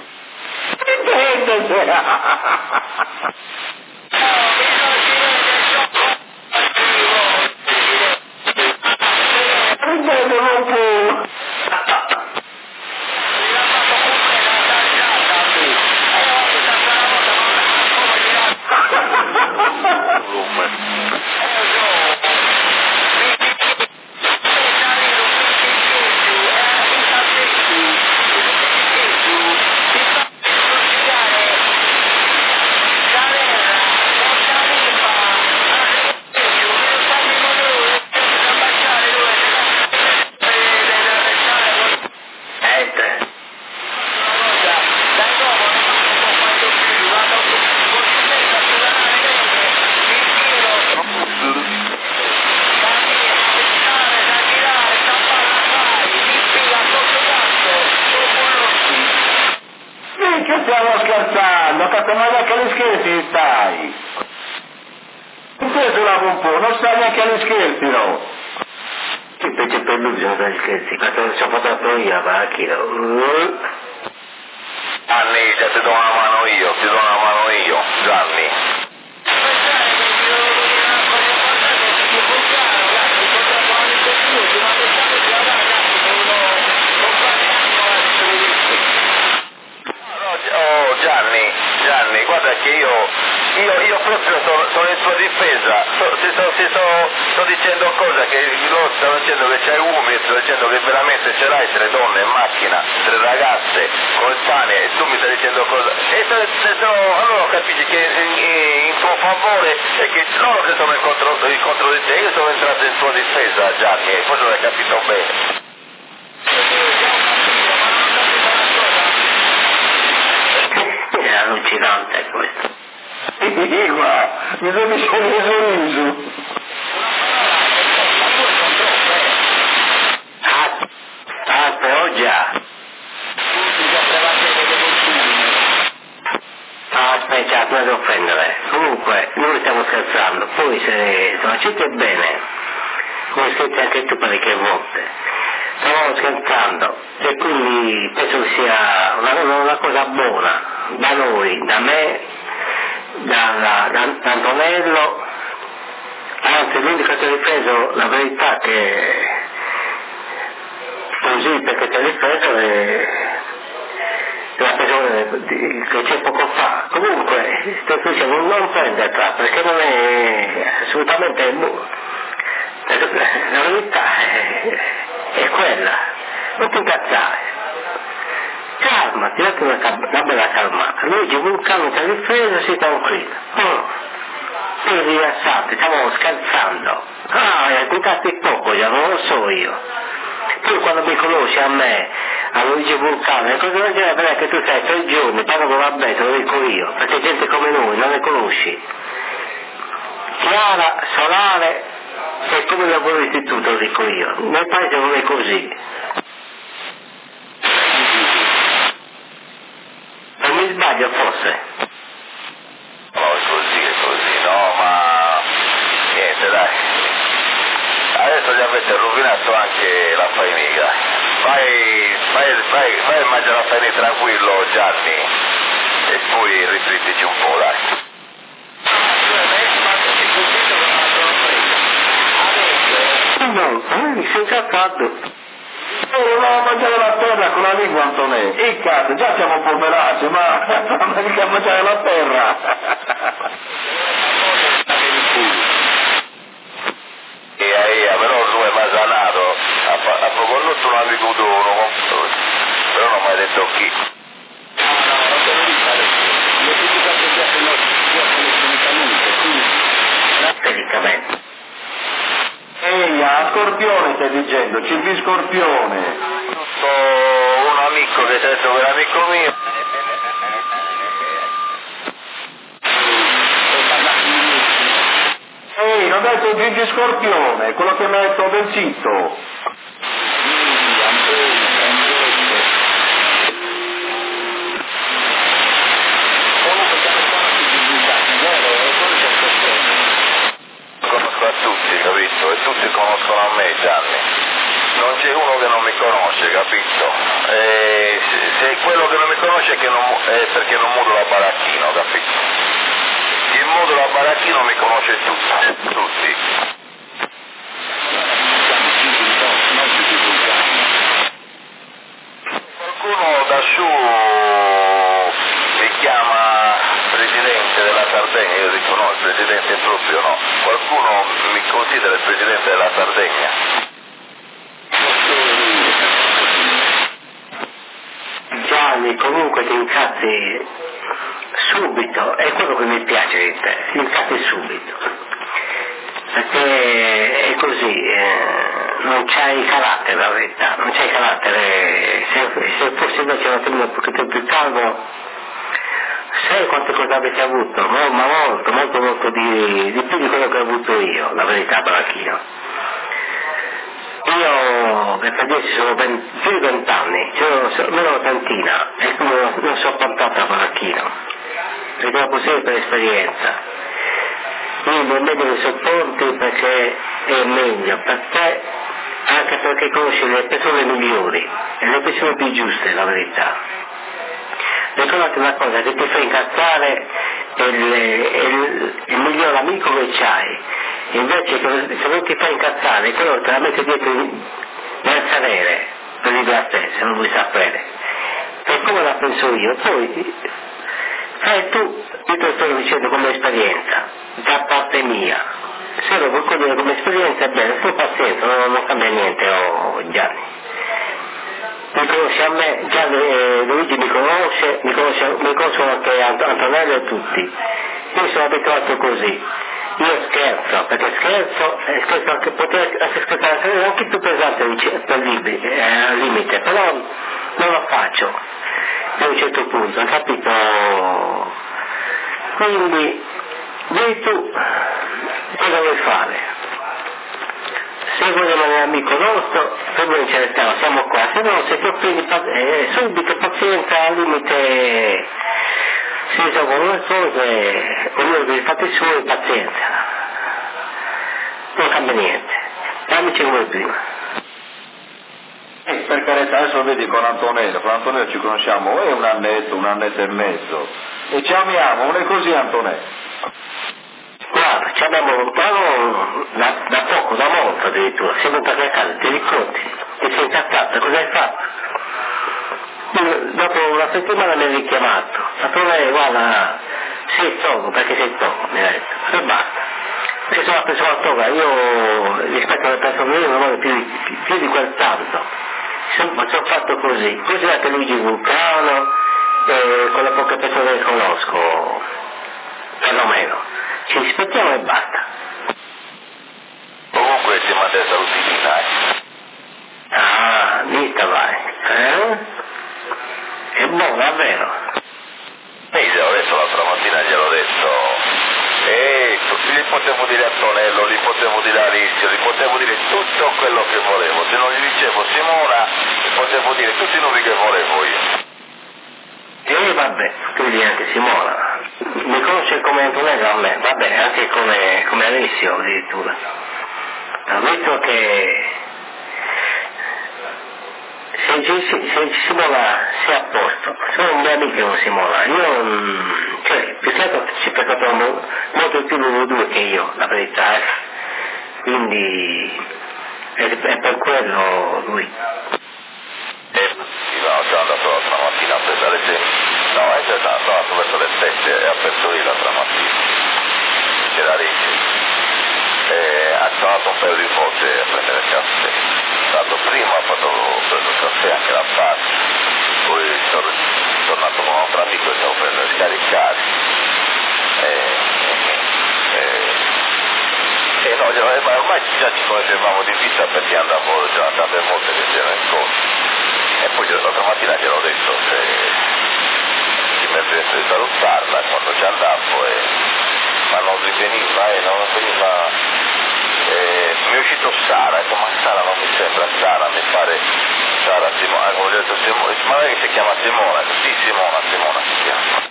Stiamo scherzando, ma neanche agli scherzi stai. Tu lavo un po', non stai neanche agli scherzi, no? Che invece per lui sono dagli scherzi, quando ci ho portato io a macchina. Gianni, ti do una mano io, Gianni. Gianni, guarda che io proprio sono in tua difesa, sto dicendo cose che loro stanno dicendo che c'hai uomini, sto dicendo che veramente ce l'hai 3 donne in macchina, 3 ragazze coetanee e tu mi stai dicendo cosa, e allora capisci che in tuo favore è che loro che sono contro di te, io sono entrato in tua difesa Gianni, e forse l'hai capito bene. È allucinante questo. Guarda, mi sono messo il sorriso. Però già. Aspetta, non devo offendere. Comunque, noi stiamo scherzando, poi se la città è bene, come scherzi anche tu parecchie volte. Stiamo scherzando e quindi penso che sia una cosa buona da noi, da me, da Antonello, anzi l'unico che ha ripreso la verità che così perché ti ha ripreso è la persona che c'è poco fa. Comunque sto dicendo non prenderla perché non è assolutamente la verità è quella, non ti incazzare, calmati, date una bella calmata. Luigi Vulcano ti ha ripreso, si tranquillo, sei rilassati, stiamo scherzando, guidate poco, già non lo so io. Tu quando mi conosci a me, a Luigi Vulcano, e cosa del genere, perché che tu sai 3 giorni, parlo con vabbè, te lo dico io, perché gente come noi non le conosci. Chiara, solare, e come lavoro d'istituto, lo dico io, nel paese non è così. Non mi sbaglio forse? fai mica. Vai a mangiare a fare tranquillo, Gianni, e poi riflettici un po', dai. No, mi sei incazzato. Volevamo mangiare la terra con la lingua, Antonello. E cazzo, già siamo un po' veraci, ma non mica mangiare la terra. Però lui è masanato, ha conosciuto un amico d'oro, però non mi ha detto chi. Praticamente. Ehi, a Scorpione stai dicendo, CB Scorpione. Un amico che sei stato l'amico mio. Ehi, non hai detto Gigi Scorpione, quello che mi ha detto del sito. Conosco a tutti, capito? E tutti conoscono a me, Gianni. Non c'è uno che non mi conosce, capito? Se quello che non mi conosce è perché non muto la baracchino, capito? Chi muto la baracchino mi conosce tutti. Qualcuno da su mi chiama presidente della Sardegna, io dico no, il presidente proprio no. Qualcuno mi considera il presidente della Sardegna. Gianni, comunque ti incazzi subito, è quello che mi piace di te, ti incazzi subito, perché è così, non c'hai carattere, la verità, non c'hai carattere, se fossi invece un attimo un pochettino più calmo, sai quante cose avete avuto, ma molto di più di quello che ho avuto io, la verità, Baracchino. Io per dire sono più di 20 anni, almeno una trentina, e non so portato a Baracchino, perché è possibile per esperienza. Quindi è meglio che sopporti perché è meglio per te, anche perché conosci le persone migliori e le persone più giuste, la verità. Ricordati una cosa, che ti fa incazzare è il miglior amico che c'hai. Invece se non ti fa incazzare, quello te la mette dietro nel salere, per dire a te, se non vuoi sapere. Per come la penso io, poi fai tu, io te lo sto dicendo come esperienza, da parte mia. Se lo vuoi cogliere come esperienza è bene, sto pazienza, non cambia niente, Gianni. Mi conosce a me, già Luigi mi conoscono anche Antonello e tutti. Io sono abituato così. Io scherzo, perché scherzo anche poter scherzare anche più pesante per al limite, però non lo faccio a un certo punto, hai capito? Quindi dimmi tu cosa vuoi fare? Se vuoi rimanere amico nostro, per noi ce ne stiamo, siamo qua, se no se ti offendi subito, pazienza, al limite si risolvono le cose, ognuno per i fatti suoi, pazienza, non cambia niente, amici come prima. Per carità, adesso vedi con Antonello ci conosciamo un annetto e mezzo, e ci amiamo, non è così Antonello? Guarda, ci abbiamo lontano da poco, da molto addirittura, siamo tornati a casa, ti ricordi? Ti sei incazzato, cosa hai fatto? Dopo una settimana mi hai richiamato, ma tu guarda, sei togo, perché sei togo, mi ha detto, e basta. Se sono una persona toga, io rispetto alle persone io non voglio più di quel tanto, ma ci ho fatto così anche Luigi Vulcano, con le poche persone che conosco, perlomeno. Ci rispettiamo e basta. Comunque siamo a te salutini, dai. Ah, mica vai. È buono, davvero. Gliel'ho detto l'altra mattina, gliel'ho detto. Gli potevo dire a Antonello, gli potevo dire a Alizio, gli potevo dire tutto quello che volevo. Se non gli dicevo Simona, gli potevo dire tutti i nomi che volevo io. E vabbè, tu dici anche Simona. Mi conosce come Antonello a me, vabbè, anche come Alessio addirittura. Ho detto che se si molla si è a posto, sono un mio amico che non si molla, io cioè più che altro ci frequentiamo molto più loro due che io, la verità, quindi è per quello lui. Sì, no, sono andato l'altra mattina a prendere le tende, no, sono andato verso le 7 e ha aperto lì l'altra mattina, c'era Ricci. Ha suonato un paio di volte a prendere il caffè. Stato prima ho preso il caffè anche la parte, poi sono tornato con un altro amico e stavo per scaricare. No, ma ormai già ci conoscevamo di vista perché andavo già tante volte che c'era in corso. E poi l'altra mattina gli ho detto se mi permettesse di salutarla quando ci andavo ma non riveniva mi è uscito Sara, ma Sara non mi sembra Sara, mi pare Sara Simona, ho detto Simona, ma lei si chiama Simona, sì Simona si chiama.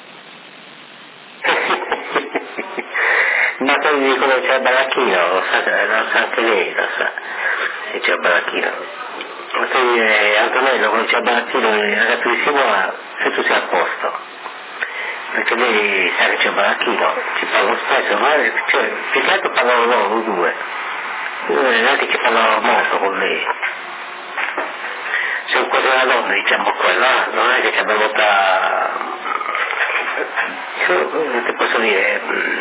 Ma poi mi dicono che c'è il baracchino, lo sa anche lei, lo sa, che c'è il baracchino. Ma poi Antonello quando c'è il baracchino il ragazzo di Simona, se tu sei a posto. Perché lei sa che c'è il baracchino, ci parlo spesso, ma cioè, più che altro parlano loro due. Non è che parlano molto con lei. Sono quasi una donna, diciamo quella, non è che ci abbiamo non ti posso dire,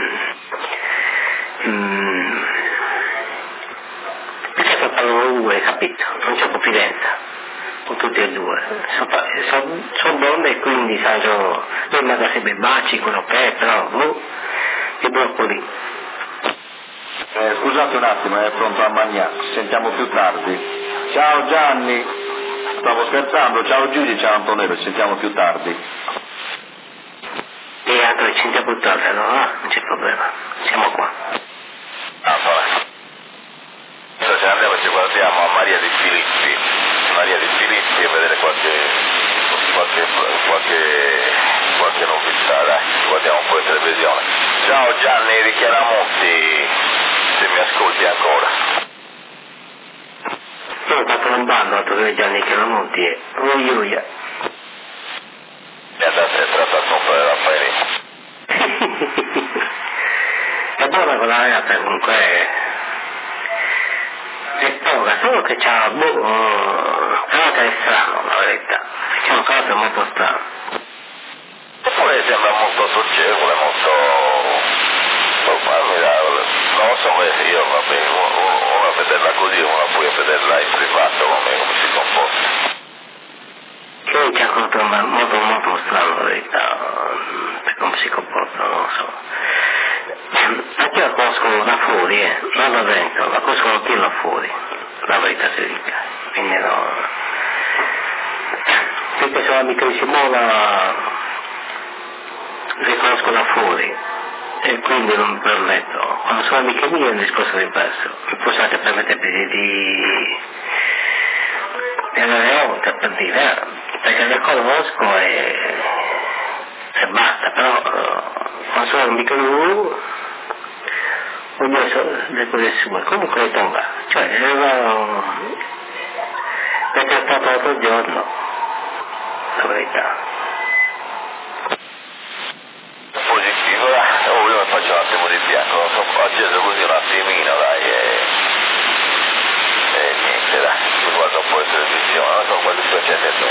perché parlano due, capito? Non c'è confidenza con tutti e due, sono donne e quindi sanno, noi magari sempre baci, quello che è, però i broccoli. Scusate un attimo, è pronto a mangiare, ci sentiamo più tardi. Ciao Gianni, stavo scherzando, ciao Giulia, ciao Antonello, ci sentiamo più tardi. E altro ci sentiamo più tardi, no? Non c'è problema, siamo qua. Adesso andiamo e ci guardiamo a Maria di Filippi e vedere qualche novità, dai, guardiamo un po' in televisione. Ciao Gianni di Chiaramonti, se mi ascolti ancora. Sono fatto un bando a trovare Gianni Chiaramonti e Giulia. Mi ha dato entrato a comprare la farina. È buona quella ragazza comunque, è poca, solo che c'ha carattere strano, la verità, c'è un carattere molto strano. Eppure sembra molto socievole, molto... non lo so, io va bene, uno a vederla così, uno poi a vederla in privato come si comporta. Che c'è un carattere molto strano, la verità, per come si comporta, non lo so. Anche io la conosco da fuori, non da dentro, la conosco anche da fuori, la verità si dica, quindi no. Perché sono amico di Simona, li conosco da fuori e quindi non mi permetto, quando sono amiche mie è un discorso diverso, mi posso anche permettere di avere oltre per dire, perché le conosco e basta, però quando sono amico di lui ognuno sa le cose sue, comunque è tonga, cioè perché è stato l'altro giorno, la verità. Positivo, io mi faccio un attimo di bianco, non so, acceso così un attimino, dai, e niente, dai, mi guardo un po' in televisione, non so quasi più accendendo,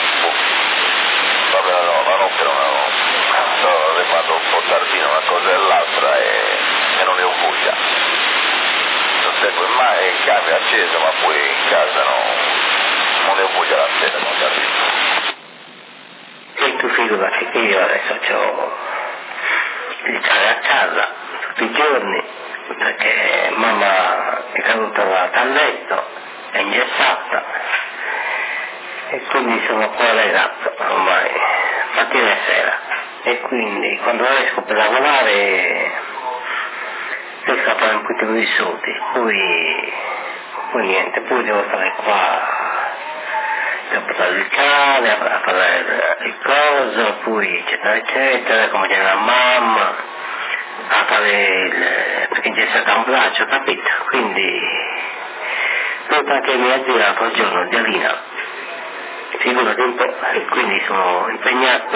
va bene, no, la notte non le vado un po' tardino una cosa e l'altra e non ne ho voglia. Non seguo mai in camera acceso, ma poi in casa non ne ho voglia la sera, non capisco. E tu figurati che io adesso ho il cane a casa tutti i giorni perché mamma è caduta dal letto, è ingessata e quindi sono qua legato ormai mattina e sera e quindi quando esco per lavorare riesco a fare un pochino di soldi, poi niente, poi devo stare qua a portare il cane, a fare il coso, poi eccetera, come c'è la mamma, a fare perché c'è stato un braccio, capito? Quindi, tutta che mia zia l'altro giorno, Dialina, figurati un po', quindi sono impegnato,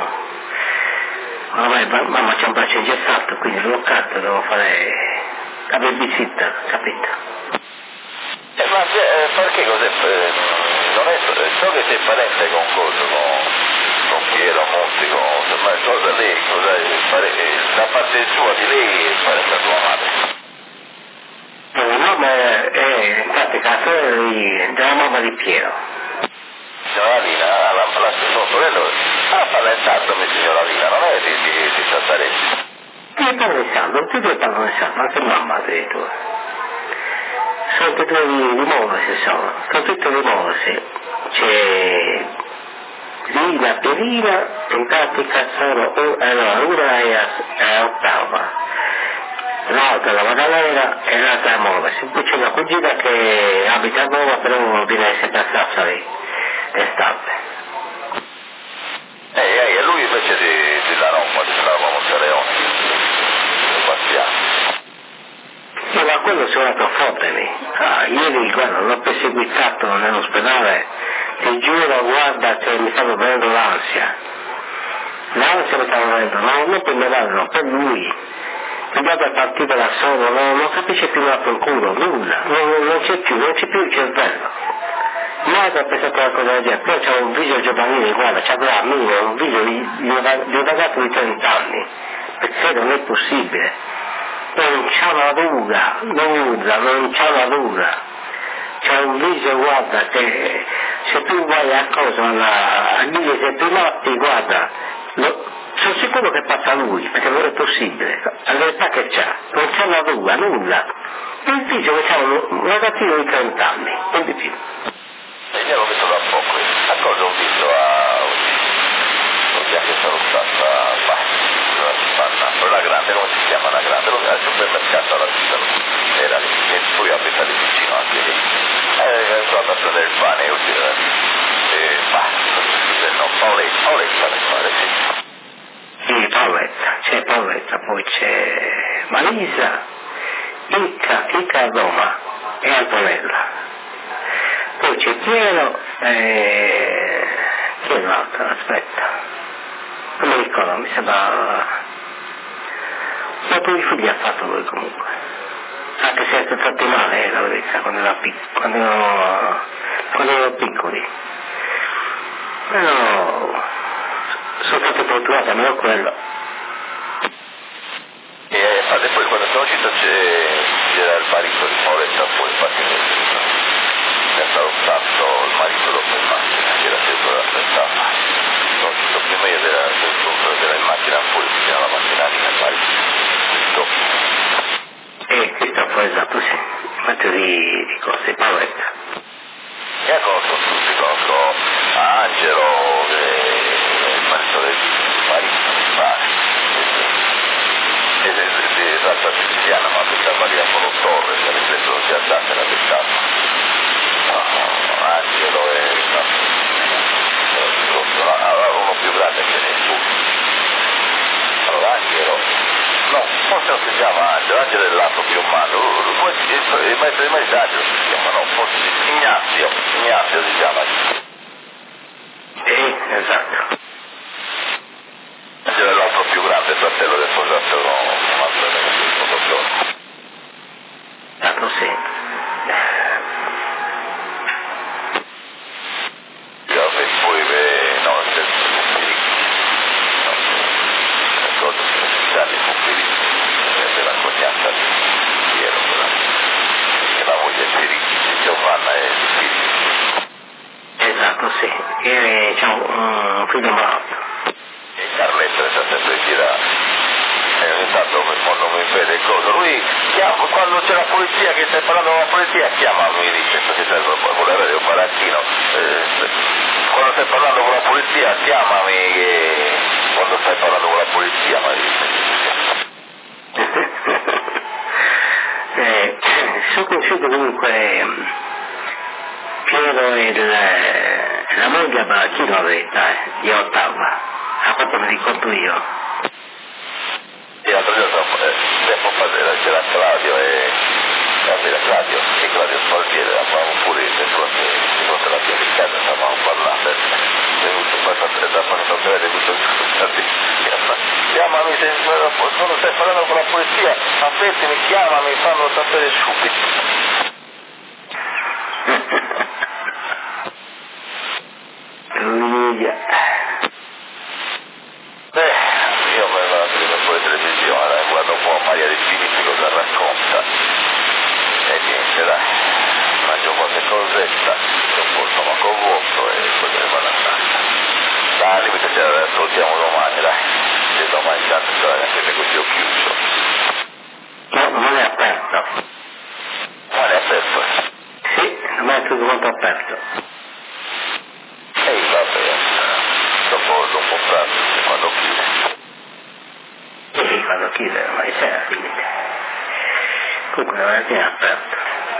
ormai mamma c'è un braccio ingessato, quindi bloccato, devo fare la babysitter, capito? Ma perché cos'è? Non è, so che sei parente con cosa, con Piero Monti, ma cosa lei, da parte sua di lei è parente tua madre? La mamma è in pratica della mamma di Piero. Signora Lina, suo fratello ha parentato signora Lina, non è di Sassaresi. Che Padre Santo, tutti e due Padre Santo, anche mamma addirittura. Sono tutti di Mose, sono tutti di Mose. C'è Lina, Pierina, in pratica sono una è ottava, l'altra la Maddalena e l'altra è Mose. Poi c'è una cugina che abita a Roma, però viene sempre a Sassari d'estate. E lui invece della Roma, della Montereone, Sebastiano. Ma quello sono andato a fottermi. Ieri, guarda, l'ho perseguitato nell'ospedale, ti giuro, guarda, che mi stava venendo l'ansia. L'ansia mi stava venendo, non per me, no, per lui. Guarda a partire da solo, non capisce più l'altro il culo, nulla, non c'è più il cervello. Mai ho pensato a cosa del genere, poi c'è un viso giovanile, guarda, c'è un viso di un ragazzo di 30 anni, perché non è possibile. Non c'ha una ruga, non c'ha una ruga. C'è un viso, guarda, che se tu vai a cosa, a dire se tu notti, guarda, sono sicuro che passa lui, perché non è possibile. La verità che c'ha, non c'è una ruga, nulla. Il viso che c'ha un ragazzino di 30 anni, non di più. Io l'ho visto da poco, a cosa ho visto non che sono stata però la grande, come si chiama la grande? Al supermercato alla vita, era lì, e poi abita lì vicino anche lì. È stato a prendere il pane e uscire no, Paoletta mi pare, sì. Sì, Paoletta, poi c'è Marisa, Ica a Roma e Antonella. Poi c'è Piero e... chi è l'altro? Aspetta. Non mi ricordo, mi sembra... Ma poi i figli ha fatto lui comunque. Anche se è fatto male, la verità, quando erano piccoli. Però sono stato fortunato, almeno quello. E poi quando sono uscito c'era il marito di Paoletta, poi infatti è stato tanto il marito dopo in macchina, che era sempre aspettato. Sono uscito prima io era in macchina, poi vicino alla macchina nel marito. Cristoforo, esatto, sì. Faccio di cose, Paoletta. Io conosco tutti, conosco Angelo, il marito del marito, mi pare. È di razza siciliana, ma abitava lì a Polo Torre, se ne preso sia andata era abitato. Angelo è uno più grande che nessuno. Allora Angelo, no, forse non si chiama Angelo è l'altro più umano, il maestro di Angelo si chiama, no, forse Ignazio si chiama. Esatto. Angelo è l'altro più grande, fratello del sposato con altro sposato. Esatto, sì. Poi no, della cognata di Piero, che la moglie di Giovanna è di figli. Esatto, sì. E c'è un figlio malato. E Carletto sta sempre in giro, ogni tanto quando mi vede cosa. Lui chiama, quando c'è la polizia, che stai parlando con la polizia, chiama, mi dice, perché sai, voleva vedere un baracchino. Quando stai parlando con la polizia, chiamami, quando stai parlando con la polizia, mi dice. Sono conosciuto comunque Piero e la moglie a Baracchino la verità, di Ottawa, a quanto mi ricordo io. E l'altro giorno tempo fa c'era Claudio e Claudio Spaldiere, eravamo pure di fronte alla di casa stavamo parlando, è venuto da fare sapere questo chiamami se solo stai parlando con la polizia, avvertimi, chiamami, fanno sapere subito. Io me la prima poi televisione, guardo un po' Maria Di Filippi cosa racconta e niente dai, mangio qualche cosetta, un po' il stomaco vuoto e poi me ne vado a casa. Dai, al limite ce la ascoltiamo domani, dai, se domani tanto sarà anche così ho chiuso. No, non è aperto. Non è aperto? Sì, non è tutto molto aperto. Ehi, vabbè, dopo pranzo, quando chiude. Sì, quando chiude, ormai c'è la limite. Comunque non è più aperto.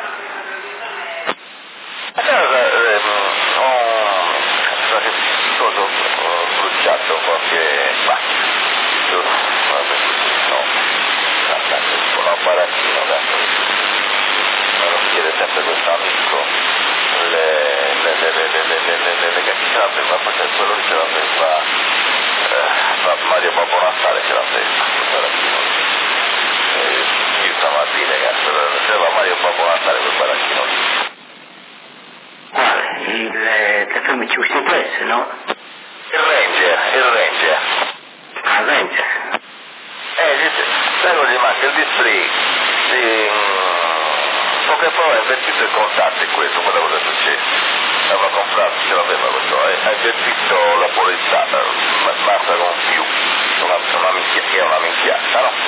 Ho bruciato qualche pacchio, vabbè, no, con un apparattino, me lo chiede sempre questo amico, le gacchine, ma poi quello lì ce l'aveva, Mario Babbo Natale ce l'aveva, io stamattina c'era Mario Babbo Natale quel baracchino lì. Quale? Le Femici Press, no? Il Ranger. Ah, Ranger. Sai cosa gli manca? Il display. Poche parole ha invertito i contatti questo, guarda cosa è successo. Aveva comprato, ce l'aveva questo, ha invertito la polizia, basta con più, una minchiata, no?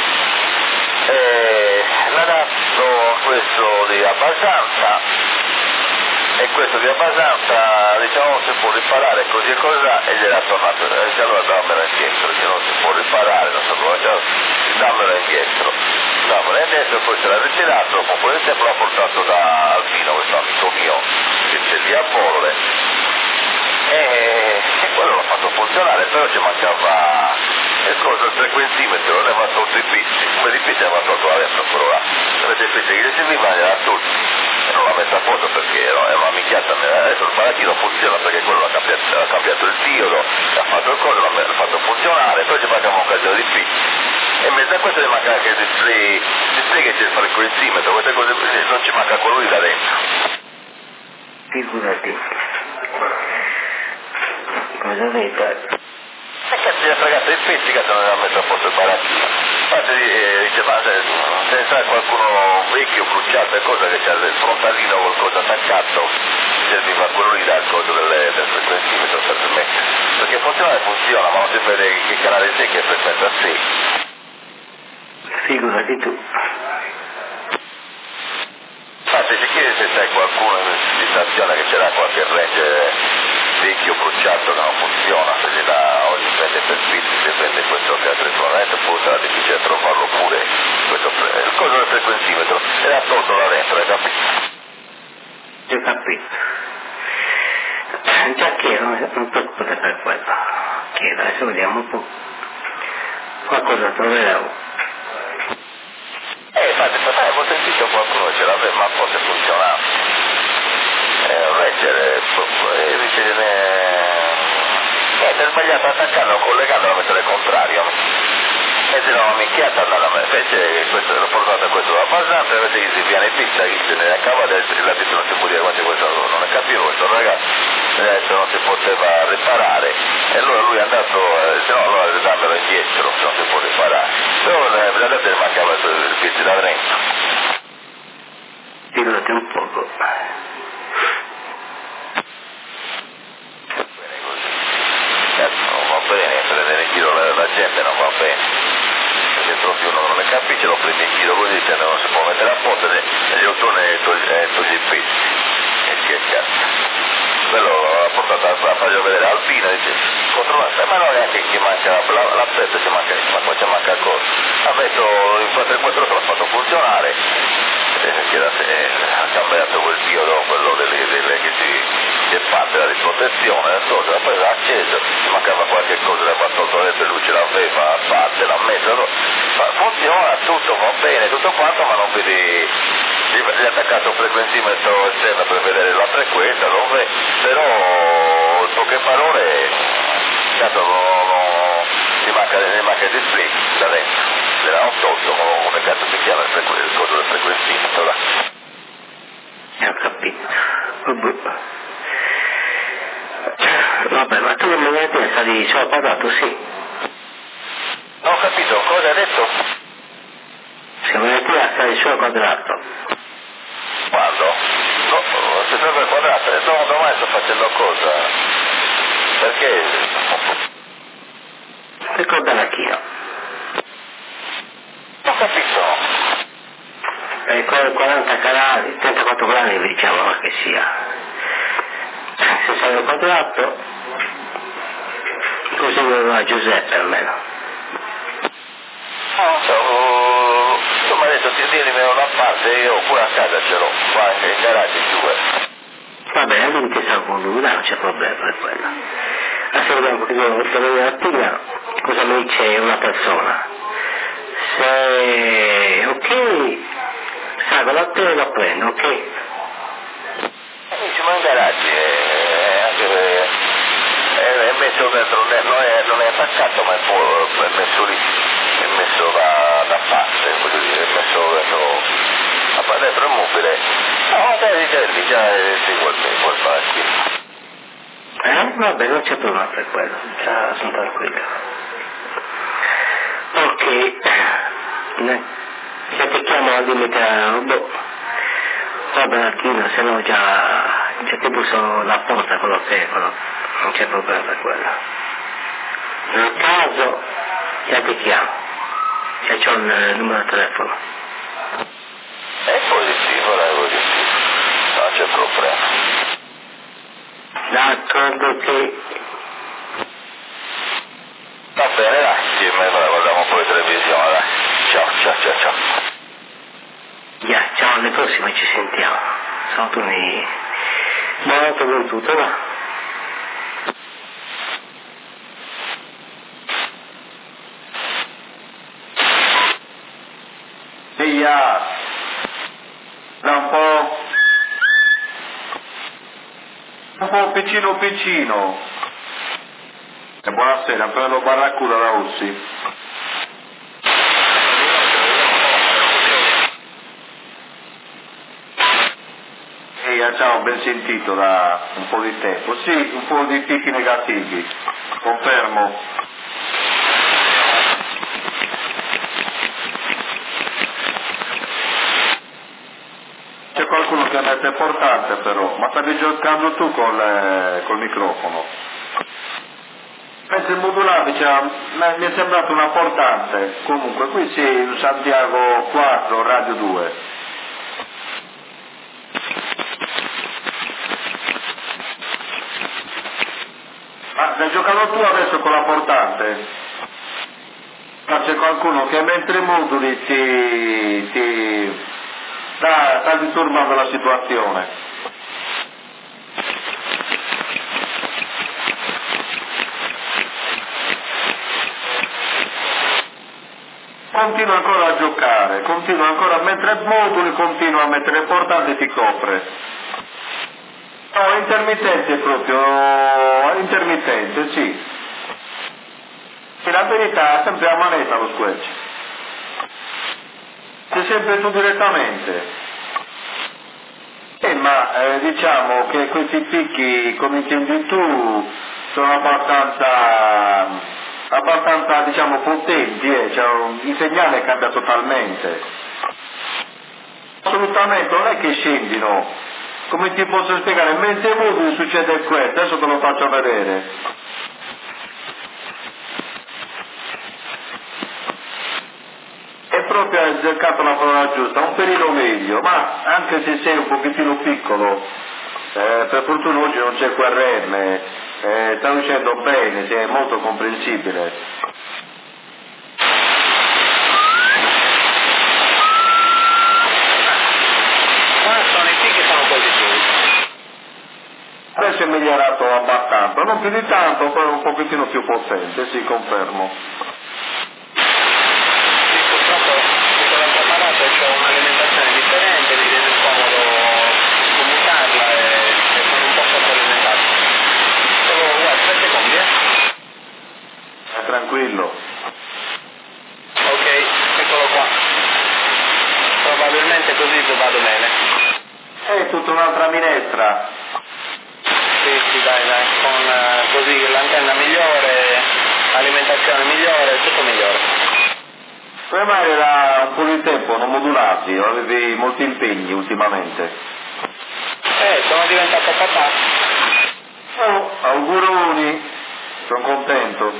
L'ha dato questo di abbastanza. E questo di abbastanza, diciamo, si può riparare così e cos'ha e gliel'ha tornato, dice allora dammela indietro, che non si può riparare, non so come, dammela indietro, poi se l'ha ritirato, dopo un po' di tempo l'ha portato da Albino, questo amico mio, che c'è lì a Porre, e quello l'ha fatto funzionare, però ci mancava il frequenzimetro, non aveva tolto i pizzi, come di pizzi aveva tolto la dentro quello là, avete i pizzi che gli serviva e gliel'ha tolto. E non l'ha messa a posto perché era una minchiata, adesso il paradigma funziona perché quello ha cambiato il diodo, ha fatto il coso, l'ha fatto funzionare, poi ci mancava un casino di pizzi. E in mezzo a questo ci manca anche il display che c'è il frequenzimetro, queste cose non ci manca quello lì da dentro. Figurati. Cosa vede? E cazzo gli ha fregato i pezzi che non aveva messo a posto il baracchino. Infatti dice, ma se sai qualcuno vecchio, bruciato e cosa che c'ha il frontalino o qualcosa attaccato, serviva quello lì dal coso del frequenzimetro per mettere. Perché funziona, ma non si vede che canale 6 che frequenza 6. Figurati tu. Infatti si chiede se sai qualcuno in stazione che c'era qualche range vecchio bruciato che non funziona, se gli dà oggi prende per pizzi, se prende questo che ha telefonamento, poi sarà difficile trovarlo pure, il coso del frequenzimetro, era tolto là dentro, hai capito? Ho capito. Già chiedo, non posso per quello. Chiedo, adesso vediamo un po'. Qualcosa troverò. Infatti, avevo sentito qualcuno che ce l'aveva, ma forse funzionava. Leggere, dice, è sbagliato attaccando, collegando la mettere contrario. E se no una minchiata andava a me, invece questo l'ho portato a questo abbastanza, invece che si viene pizza, che se ne acaba adesso, la pizza non si può dire, guarda questo non ne capivo, questo ragazzo, adesso non si poteva riparare, e allora lui è andato, se no allora dammelo indietro, se non si può riparare. Però vedete che mancava il pizzo da dentro. Figurati un poco. Non va bene, prendere in giro la gente non va bene, perché proprio uno non ne capisce, lo prende in giro così, se non si può mettere a posto e gli autore toglie il pezzo, e che cazzo. Quello ha portato a farglielo vedere Alpino e dice, controllate, ma non è neanche che manca la pezza, ci manca, ma qua ci manca cosa. Ha messo in 4 l'ha fatto funzionare, ha cambiato quel diodo, quello che si è parte la risprotezione, poi l'ha acceso, mancava qualche cosa, l'ha tolto dentro e lui ce l'aveva a parte, l'ha messo, funziona tutto, va bene, tutto quanto, ma non vedi gli ha attaccato un frequenzimetro esterno per vedere la frequenza, però poche parole, tanto ne manca di split da dentro, era 88, come cazzo si chiama il coso del frequenzimetro là. Ho capito. Vabbè, ma tu non mi hai detto di solo quadrato, sì. Non ho capito, cosa hai detto? Siamo venuti a stare solo quadrato. Quando? No, sei sempre quadrato, no, domani sto facendo cosa? Perché? Ricorda anch'io. Non ho capito. 40 canali, 34 canali diciamo che sia. Se sei al quadrato, così voleva Giuseppe almeno. Non so, tu mi hai detto di dirmi una parte, io pure a casa ce l'ho, qua in garage giù. Va bene, quindi ti salvo con lui, non c'è problema per quello. Assolutamente, perché io devo attivare cosa mi dice una persona. Se ok, salgo la te e lo prendo, ok? Siamo in garage, anche è messo dentro, non è attaccato, ma è messo lì, è messo da parte, voglio dire, è messo dentro il mobile. No, già si vuol fare qui. Vabbè, non c'è problema per quello, già sono tranquillo. Ok, se ti chiamo al limite, boh, vabbè, Martino, se no già ti busso la porta con lo telefono, non c'è problema per quello. Nel caso, già ti chiamo, già c'ho il numero di telefono. È positivo, non c'è problema. D'accordo che... Va bene, dai, sì, guardiamo un po' di televisione, dai. Ciao. Ciao, alle prossime ci sentiamo. Salutami. Buonanotte con tutto, va? Via! Da un po' piccino. E buonasera, bello barracuda da Ussi. Ciao, ben sentito da un po' di tempo. Sì, un po' di picchi negativi, confermo. C'è qualcuno che mette importante però, ma stavi giocando tu col microfono. Mentre il modulare mi è sembrato una portante, comunque qui sei in Santiago 4, Radio 2. Ma stai giocando tu adesso con la portante? Ma c'è qualcuno che mentre moduli ti sta disturbando la situazione. Continua ancora a giocare, mentre moduli continua a mettere portante e ti copre. No, intermittente proprio, intermittente, sì. E la verità è sempre a manetta lo squelch. Sei sempre tu direttamente. Ma diciamo che questi picchi, come intendi tu, sono abbastanza diciamo potenti, il segnale cambia totalmente. Assolutamente, non è che scendino. Come ti posso spiegare? Mentre moduli succede questo, adesso te lo faccio vedere. E proprio hai cercato la parola giusta, un pelino meglio, ma anche se sei un pochettino piccolo, per fortuna oggi non c'è QRM, sta uscendo bene, sei molto comprensibile. Adesso è migliorato abbastanza, non più di tanto, però un pochettino più potente, sì, confermo. Sì, purtroppo con l'altro apparato c'è un'alimentazione differente, se così vado bene. È tutta un'altra minestra. Sì, dai, con così l'antenna migliore, alimentazione migliore, tutto migliore. Come mai era un po' di tempo non modulati? Avevi molti impegni ultimamente? Sono diventato papà. Oh, auguroni, sono contento.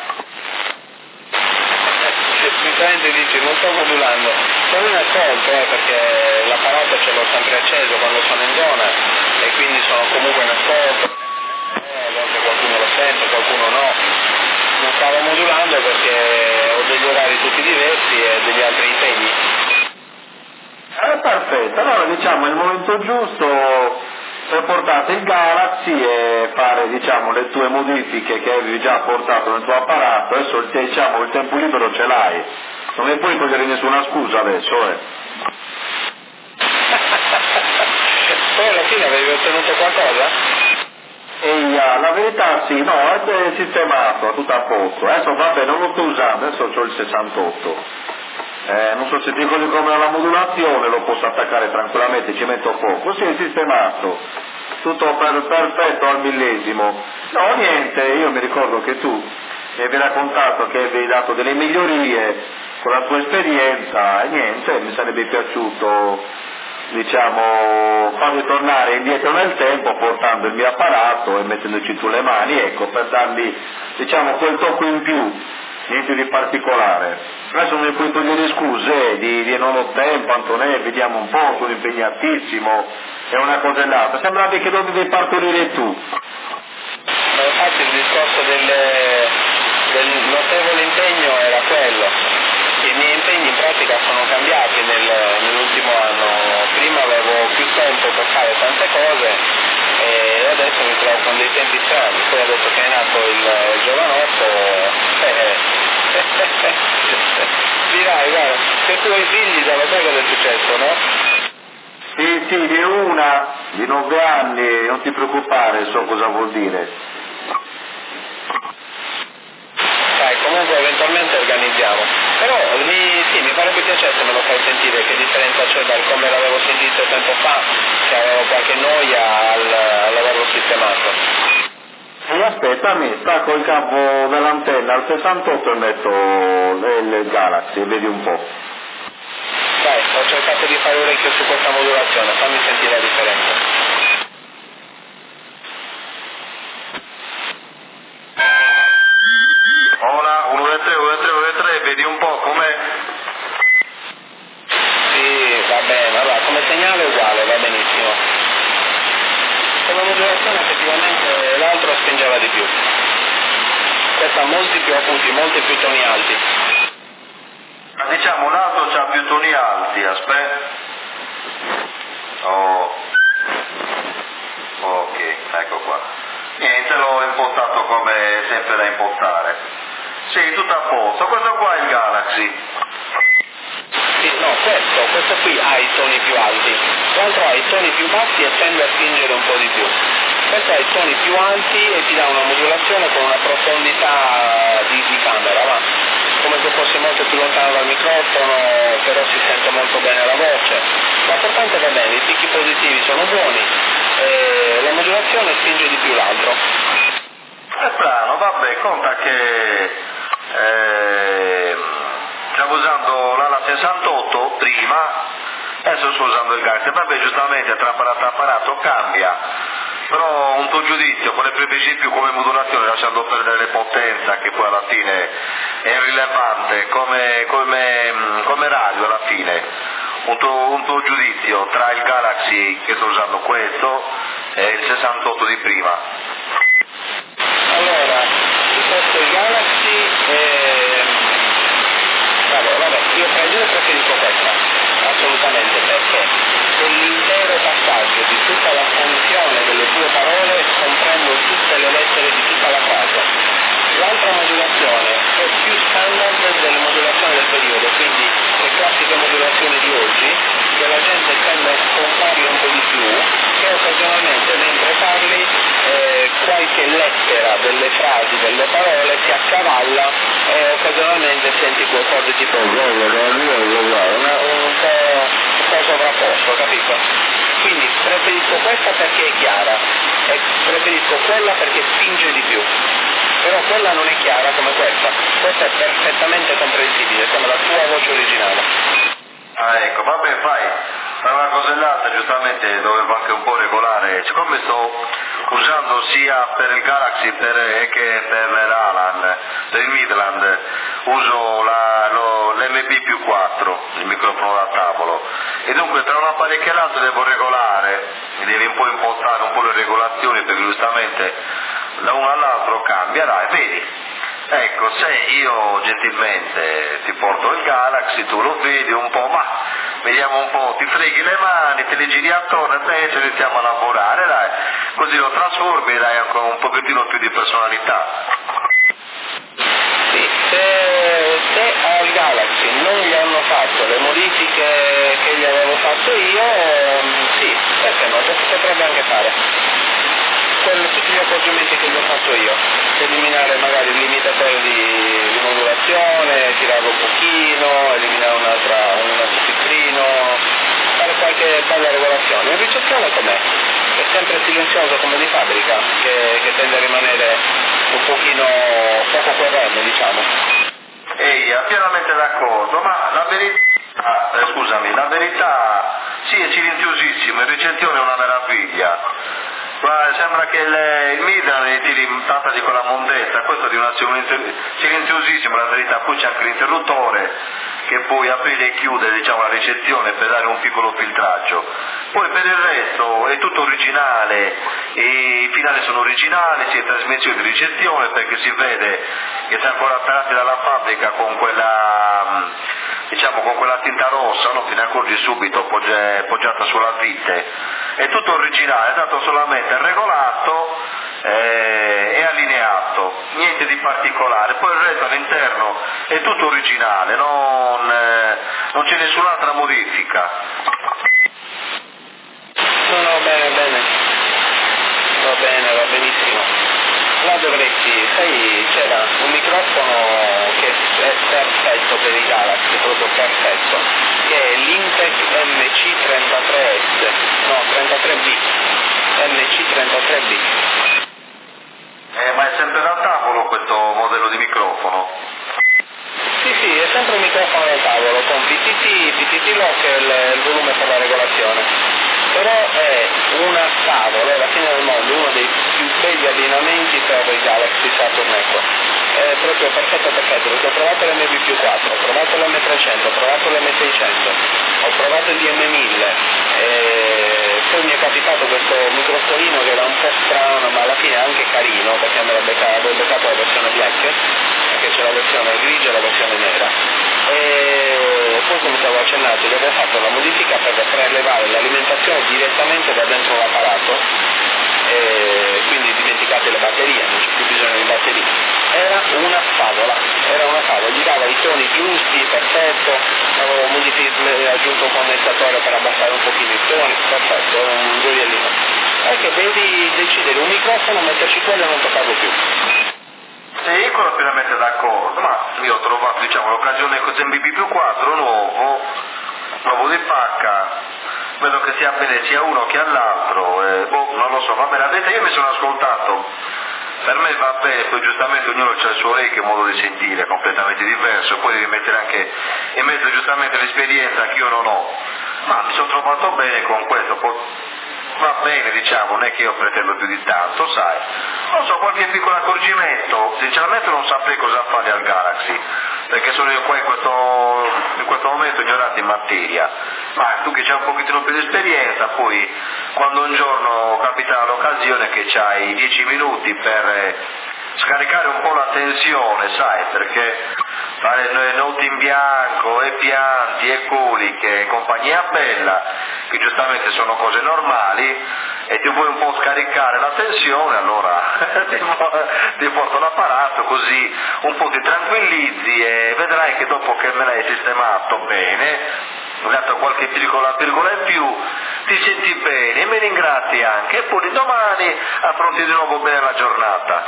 Effettivamente dici, non sto modulando, sono in ascolto perché l'apparato ce l'ho sempre acceso quando sono in zona e quindi sono comunque in ascolto, a volte qualcuno lo sente, qualcuno no. Non stavo modulando perché ho degli orari tutti diversi e degli altri impegni. Perfetto, allora diciamo è il momento giusto per portare il Galaxy e fare diciamo le tue modifiche che avevi già portato nel tuo apparato. Adesso diciamo il tempo libero ce l'hai, non mi puoi togliere nessuna scusa adesso Poi alla fine avevi ottenuto qualcosa? La verità sì, no, è sistemato, tutto a posto. Adesso vabbè, non lo sto usando, adesso ho il 68. Non so se ti ricordi come la modulazione, lo posso attaccare tranquillamente, ci metto poco. Sì, è sistemato, tutto perfetto al millesimo. No, niente, io mi ricordo che tu mi avevi raccontato che avevi dato delle migliorie con la tua esperienza e niente, mi sarebbe piaciuto, diciamo, farmi tornare indietro nel tempo portando il mio apparato e mettendoci tu le mani, ecco, per dargli, diciamo, quel tocco in più, niente di particolare. Adesso non mi puoi togliere scuse di non ho tempo, Antonè, vediamo un po', sono impegnatissimo, è una cosa e l'altra. Sembrava che dovevi partorire tu. Ma infatti il discorso del notevole impegno era quello. I miei impegni in pratica sono cambiati nell'ultimo anno. Prima avevo più tempo per fare tante cose e adesso mi trovo con dei tempi strani. Poi adesso che è nato il giovanotto, dirai, guarda, se tu hai figli già lo sai cosa è successo, no? Sì, di una, di 9 anni, non ti preoccupare, so cosa vuol dire. Dai, comunque eventualmente organizziamo. Però mi farebbe piacere se me lo fai sentire, che differenza c'è dal come l'avevo sentito tempo fa, che avevo qualche noia all'averlo sistemato. E aspettami, stacco il capo dell'antenna al 68 e metto il Galaxy e vedi un po'. Dai, ho cercato di fare orecchio su questa modulazione, fammi sentire la differenza. Ora, 1, 2, 3, 1, 2, 3, 1, 2, 3, vedi un po' com'è? Sì, va bene, allora come segnale è uguale, va benissimo. Come modulazione effettivamente l'altro spingeva di più. Questa ha molti più acuti, molti più toni alti. Ma diciamo l'altro c'ha più toni alti, aspetta. Oh. Ok, ecco qua. Niente, l'ho impostato come sempre da impostare. Sì, tutto a posto. Questo qua è il Galaxy. Sì, no, questo qui ha i toni più alti, l'altro ha i toni più bassi e tende a spingere un po' di più. Questo ha i toni più alti e ti dà una modulazione con una profondità di camera, va? Come se fosse molto più lontano dal microfono, però si sente molto bene la voce. L'importante va bene, i picchi positivi sono buoni, la modulazione spinge di più l'altro. È strano, vabbè, conta che stavo usando l'ala 68 prima, adesso sto usando il Galaxy, vabbè giustamente tra apparato a apparato cambia, però un tuo giudizio con le più come modulazione lasciando perdere potenza che poi alla fine è rilevante come radio alla fine, un tuo giudizio tra il Galaxy che sto usando questo e il 68 di prima. Allora, questo è il Galaxy vabbè, io tra i due preferisco questa, assolutamente, perché nell'intero passaggio di tutta la funzione delle tue parole comprendo tutte le lettere di tutta la frase. L'altra modulazione è più standard delle modulazioni del periodo, quindi le classiche modulazioni di oggi, che la gente tende a scomparle un po' di più, che occasionalmente mentre parli qualche lettera delle frasi, delle parole si accavalla e occasionalmente senti qualcosa tipo un po' questa perché è chiara e preferisco quella perché spinge di più, però quella non è chiara come questa è perfettamente comprensibile, come la tua voce originale. Ah, ecco, vabbè, fai, tra una cosa e l'altra giustamente dovevo anche un po' regolare, siccome sto usando sia per il Galaxy che per l'Alan, per il Midland, uso l'MB+4, il microfono da tavolo, e dunque tra un apparecchio e l'altro devo regolare, mi devi un po' impostare un po' le regolazioni perché giustamente da uno all'altro cambierà, e vedi. Ecco, se io gentilmente ti porto il Galaxy, tu lo vedi un po', ma vediamo un po', ti freghi le mani, te le giri attorno e pensi iniziamo a lavorare, dai, così lo trasformi e dai ancora un pochettino più di personalità. Sì, se al Galaxy non gli hanno fatto le modifiche che gli avevo fatto io, sì, perché no, si potrebbe anche fare. Tutti gli accorgimenti che gli ho fatto io, eliminare magari il limitatore di modulazione, tirarlo un pochino, eliminare un altro filtrino, fare qualche bella regolazione. In ricezione com'è? È sempre silenzioso come di fabbrica, che tende a rimanere un pochino poco coerente, diciamo. Pienamente d'accordo, ma la verità, la verità sì, è silenziosissimo, in ricezione è una meraviglia. Ma sembra che il Midland tiri tanta di quella mondezza, questo di una silenziosissimo, la verità, poi c'è anche l'interruttore che poi aprire e chiudere, diciamo, la ricezione per dare un piccolo filtraggio. Poi per il resto è tutto originale, e i finali sono originali, sia trasmissione di ricezione, perché si vede che siamo ancora appellati dalla fabbrica con quella, diciamo, con quella tinta rossa, no? Te ne accorgi subito, poggiata sulla vite. È tutto originale, è stato solamente regolato e allineato, niente di particolare. Poi il resto all'interno è tutto originale, non c'è nessun'altra modifica. No, bene, va benissimo. Là dovresti, sai, c'era un microfono che è perfetto per i Galaxy, proprio perfetto, che è l'Intec MC33S, no, 33B, MC33B. Ma è sempre da tavolo questo modello di microfono? Sì, è sempre un microfono da tavolo con PTT lock e il volume per la regolazione, però è una favola, è la fine del mondo, uno dei più belli abbinamenti per i Galaxy Saturn Echo. È proprio perfetto, perché ho provato l'MB+4, ho provato l'M300, ho provato l'M600, ho provato il DM1000, poi mi è capitato questo microfonino che era un po' strano, ma alla fine è anche carino, perché me l'ho beccato la versione black, perché c'è la versione grigia e la versione nera, e poi, come stavo accennando, gli avevo fatto la modifica per prelevare l'alimentazione direttamente da dentro l'apparato, quindi dimenticate le batterie, non c'è più bisogno di batterie. Era una favola, gli dava i toni giusti, perfetto, avevo aggiunto un condensatore per abbassare un pochino i toni, perfetto, era un gioiellino. Perché devi decidere un microfono, metterci quello e non toccarlo più. Sì, sono pienamente d'accordo, ma io ho trovato, diciamo, l'occasione con MB+4 nuovo di pacca, vedo che sia bene sia uno che all'altro, non lo so, va bene, adesso io mi sono ascoltato. Per me va bene, poi giustamente ognuno ha il suo orecchio, un modo di sentire completamente diverso, poi devi mettere anche in mezzo giustamente l'esperienza che io non ho, ma mi sono trovato bene con questo, poi va bene, diciamo, non è che io pretendo più di tanto, sai, non so, qualche piccolo accorgimento, sinceramente non saprei cosa fare al Galaxy, perché sono io qua in questo momento ignorante in materia, ma tu che c'hai un pochettino più di esperienza, poi quando un giorno capita l'occasione che c'hai 10 minuti per scaricare un po' la tensione, sai, perché fare notti in bianco e pianti e coliche e compagnia bella, che giustamente sono cose normali, e ti vuoi un po' scaricare la tensione, allora ti porto l'apparato, così un po' ti tranquillizzi e vedrai che dopo che me l'hai sistemato bene, ho dato qualche virgola in più, ti senti bene e mi ringrazi anche, e poi domani affronti di nuovo bene la giornata.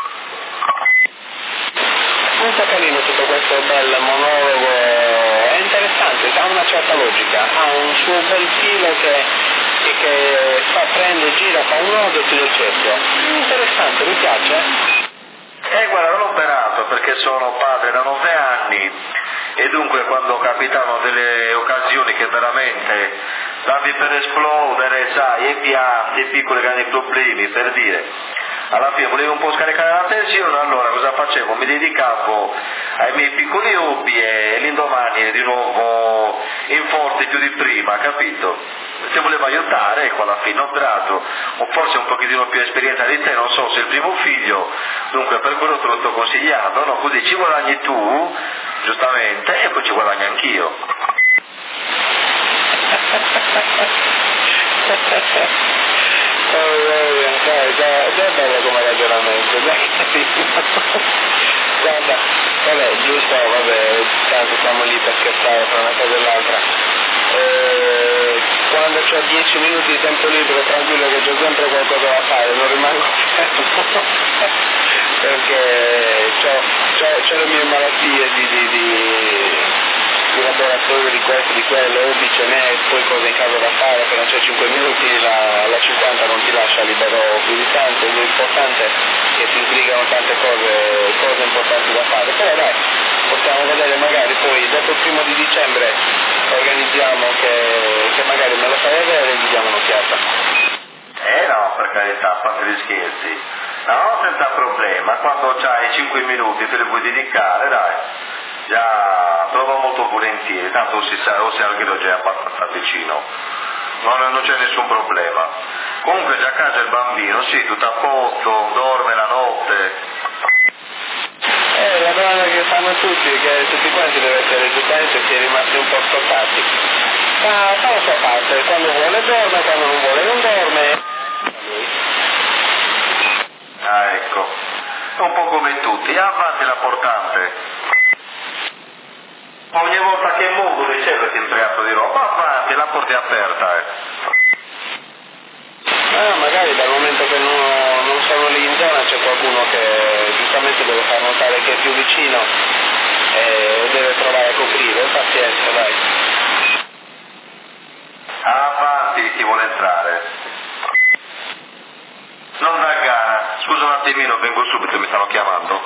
Molto carino tutto questo bel monologo, è interessante, ha una certa logica, ha un suo bel filo che che prende, gira, fa un nodo e chiude il cerchio. Interessante, mi piace. Guarda, non ho operato perché sono padre da 9 anni e dunque quando capitavano delle occasioni che veramente davi per esplodere, sai, e pianti, e piccoli grandi problemi, per dire, alla fine volevo un po' scaricare la tensione, allora cosa facevo? Mi dedicavo ai miei piccoli hobby e l'indomani ero di nuovo in forte più di prima, capito? Ti volevo aiutare, ecco, alla fine ho operato, o forse un pochettino più esperienza di te, non so, sei il primo figlio, dunque per quello te lo sto consigliando, no? Così ci guadagni tu, giustamente, e poi ci guadagno anch'io. Già è bello come ragionamento, guarda, vabbè, giusto, vabbè, tanto siamo lì per scherzare tra una cosa e l'altra. Quando ho 10 minuti di tempo libero, tranquillo che c'ho sempre qualcosa da fare, non rimango fermo perché c'ho le mie malattie di laboratorio, di questo, di quello, hobby ce n'è, poi cose in casa da fare, appena c'è 5 minuti la 50 non ti lascia libero più di tanto, l'importante è che si intrigano tante cose importanti da fare, però dai, possiamo vedere magari poi dopo il 1° di dicembre organizziamo che magari me lo fai vedere e gli diamo un'occhiata. No, per carità, a parte gli scherzi. No, senza problema, quando c'hai 5 minuti te li puoi dedicare, dai. Già, trovo molto volentieri, tanto si sa, o se Alghero già è abbastanza vicino. Non c'è nessun problema. Comunque già a casa il bambino, sì, tutto a posto, dorme la notte. La domanda che fanno tutti, che tutti quanti deve essere giustamente si è rimasti un po' scottati. Ma fa la sua parte, quando vuole dorme, quando non vuole non dorme. Ah, ecco, è un po' come tutti, avanti la portante. Ogni volta che muovo riceve sempre atto di roba, avanti, la porta è aperta, Magari dal momento che non sono lì in zona c'è qualcuno che giustamente deve far notare che è più vicino e deve provare a coprire, pazienza, dai. Avanti, chi vuole entrare. Non da gara, scusa un attimino, vengo subito, mi stanno chiamando.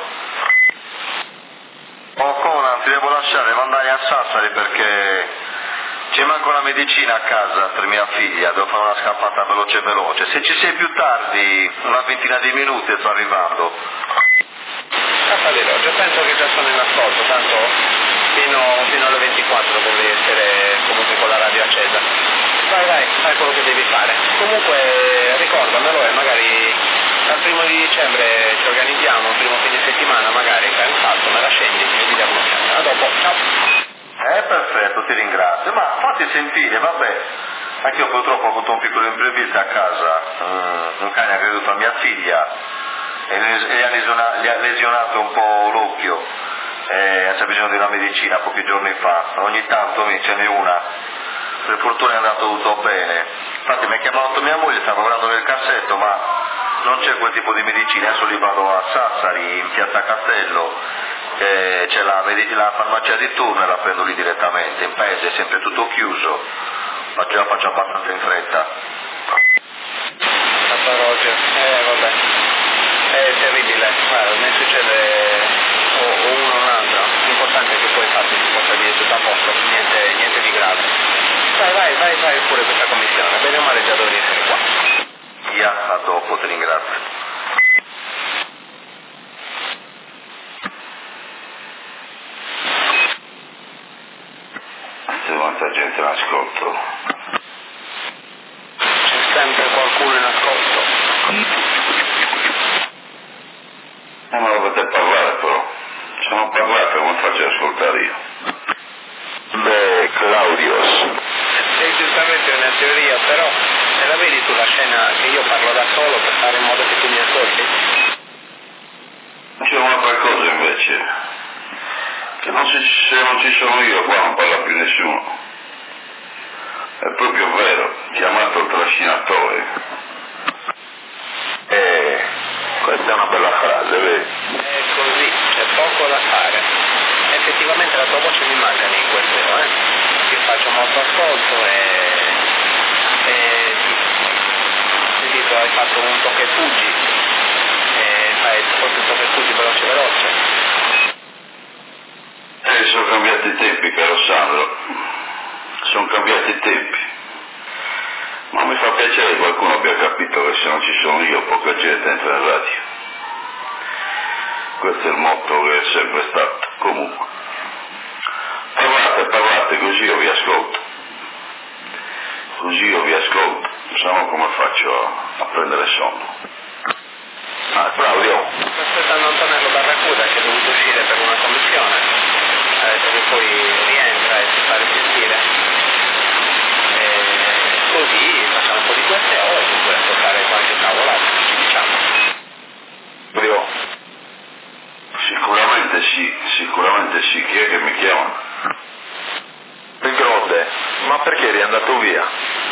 Oh Conan, ti devo lasciare, devo andare a Sassari perché ci manca una medicina a casa per mia figlia, devo fare una scappata veloce. Se ci sei più tardi, una ventina di minuti sto arrivando. Veloce, penso che già sono in ascolto, tanto fino alle 24 dovrei essere comunque con la radio accesa. Vai, fai quello che devi fare. Comunque ricordamelo e magari dal 1° di dicembre ci organizziamo, il primo fine settimana magari fai un salto, me la scendi e ti diamo un'occhiata. A dopo, ciao. Perfetto, ti ringrazio, ma fatti sentire, vabbè. Anch'io purtroppo ho avuto un piccolo imprevisto a casa, un cane ha creduto a mia figlia e gli ha lesionato un po' l'occhio, c'è bisogno di una medicina pochi giorni fa, ogni tanto ce n'è una, per fortuna è andato tutto bene, infatti mi ha chiamato mia moglie, stava lavorando nel cassetto ma non c'è quel tipo di medicina, adesso li vado a Sassari, in piazza Castello, c'è la farmacia di turno e la prendo lì direttamente, in paese è sempre tutto chiuso, ma già faccio abbastanza in fretta. Roger, vabbè. È terribile, guarda, ne succede o uno o un altro, l'importante è che poi infatti si possa dire tutto a posto, niente di grave. Vai, fai pure questa commissione, bene o male già dovrei essere qua. Via, a dopo, ti ringrazio. C'è quanta gente in ascolto. C'è sempre qualcuno in ascolto. Ma lo potete parlare però. Se non parlate come faccio ad ascoltare io? Beh, Claudius. È giustamente una teoria, però se la vedi tu la scena che io parlo da solo per fare in modo che tu mi ascolti? C'è un'altra cosa invece, che se non ci sono io qua non parla più nessuno. È proprio vero, chiamato il trascinatore. Questa è una bella frase, vedi? È così, c'è poco da fare. Effettivamente la tua voce mi manca in questo, Io faccio molto ascolto e ti hai fatto un tocco e fuggi, fai proprio un tocco e fuggi veloce. Sono cambiati i tempi, caro Sandro, sono cambiati i tempi, ma mi fa piacere che qualcuno abbia capito che se non ci sono io poca gente entra in radio. Questo è il motto che è sempre stato. Comunque, parlate, così io vi ascolto, se no come faccio a prendere sonno? Claudio. Sto aspettando Antonello Barracuda che è dovuto uscire per una commissione, adesso che poi rientra e si fa risentire, così facciamo un po' di queste ore, si può ascoltare qualche cavolata, diciamo. Sicuramente sì, chi è che mi chiama? Il Gronde, ma perché eri andato via?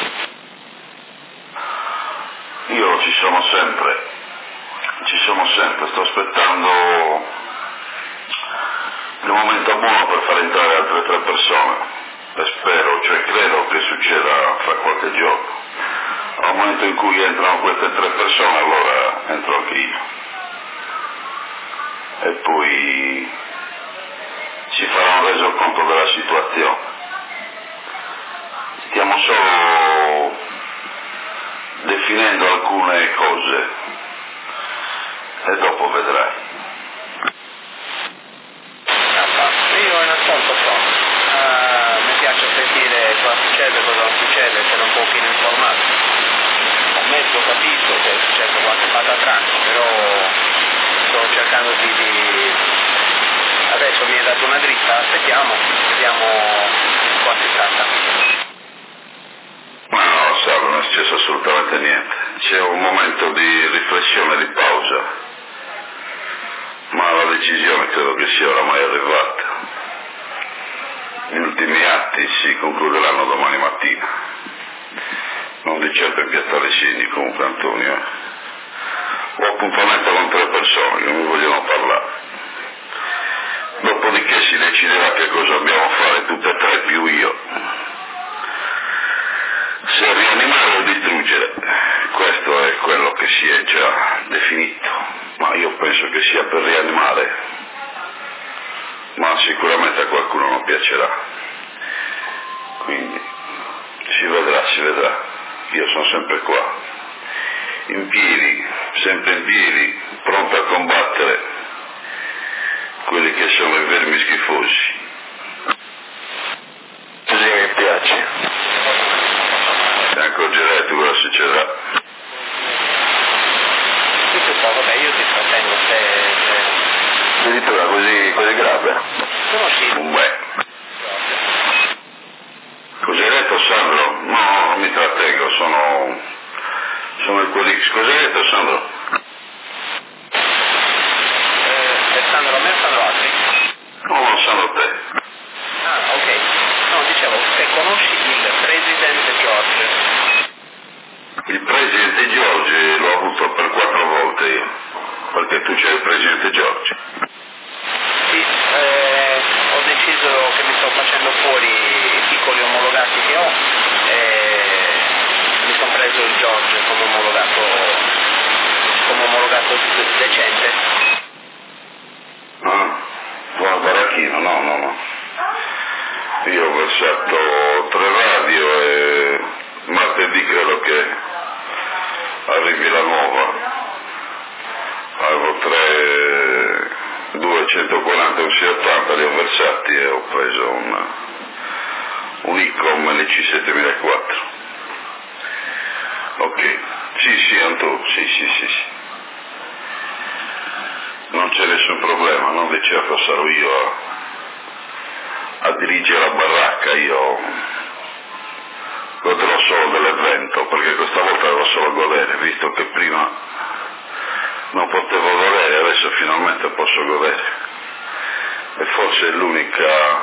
Io ci sono sempre, sto aspettando il momento buono per far entrare altre 3 persone, e spero, credo che succeda fra qualche giorno. Al momento in cui entrano queste 3 persone, allora entro anche io. E poi si farà un resoconto della situazione. Stiamo solo definendo alcune cose e dopo vedrai. Io in ascolto mi piace sentire cosa succede, cosa non succede, essere un pochino informato. Ho mezzo capito che è successo qualche patatracco, però sto cercando di... Adesso mi è dato una dritta, vediamo qua si tratta. Ma no, Salvo, non è successo assolutamente niente. C'è un momento di riflessione, di pausa, ma la decisione credo che sia oramai arrivata. Gli ultimi atti si concluderanno domani mattina, non di certo in Piazzale Cigni, comunque Antonio. Ho appuntamento con 3 persone che mi vogliono parlare. Dopodiché si deciderà che cosa dobbiamo fare, tutte e 3 più io. Se rianimare o distruggere, questo è quello che si è già definito, ma io penso che sia per rianimare, ma sicuramente a qualcuno non piacerà. Quindi si vedrà. Io sono sempre qua, in piedi, sempre in piedi, pronto a combattere quelli che sono i vermi schifosi. Così mi piace. Ti accorgerai tu cosa succederà. Tutto qua, vabbè, io ti trattengo se... Addirittura così grave. Conosci? Beh. Cosa hai detto, Sandro? No, non mi trattengo, sono il Qualix. Cosa hai detto, Sandro? Sandro a me o Sandro altri? No, Sandro te. Ah, ok. No, dicevo, se conosci il presidente Giorgio. Il presidente Giorgi l'ho avuto per 4 volte io, perché tu c'hai il presidente Giorgi. Sì, ho deciso che mi sto facendo fuori i piccoli omologati che ho e mi sono preso il Giorgio come omologato decente. Baracchino, no. Io ho versato 3 radio e martedì credo che arrivi la nuova. Avevo 240 un 680, li ho versati e ho preso un Icom LC 7004. Ok, sì, Antonio, sì. Non c'è nessun problema, non di certo sarò io a dirigere la baracca, io godrò solo dell'evento, perché questa volta devo solo godere, visto che prima non potevo godere, adesso finalmente posso godere. E forse è l'unica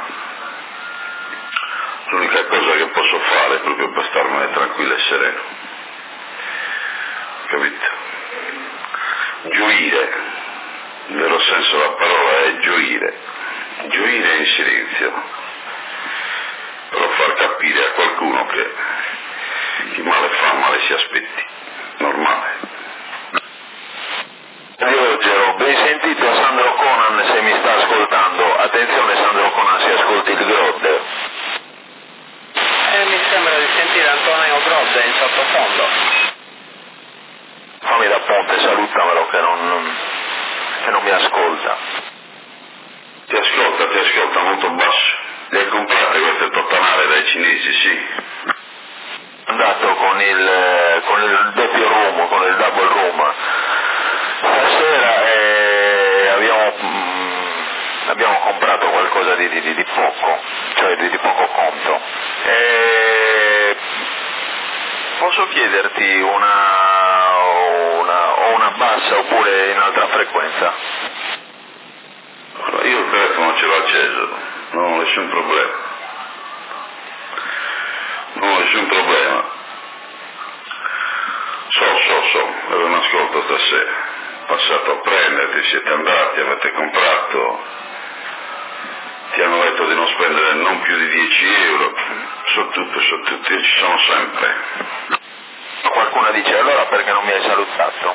cosa che posso fare proprio per starmene tranquillo e sereno. Capito? Gioire, il vero senso della parola è gioire in silenzio, però far capire a qualcuno che chi male fa male si aspetti, normale. Antonio Grodde in sottofondo. Fammi da ponte, salutamelo che non mi ascolta. Ti ascolta molto basso. Le hai comprate queste tottanare dai cinesi, sì? Andato con il doppio room, con il double room. Stasera abbiamo comprato qualcosa di poco, cioè di poco conto. Posso chiederti una bassa oppure in altra frequenza? Io il telefono ce l'ho acceso, non ho nessun problema. So, avevo un ascolto stasera. Passato a prenderti, siete andati, avete comprato, ti hanno detto di non spendere non più di 10 euro, so tutto, io ci sono sempre. Qualcuno dice allora perché non mi hai salutato?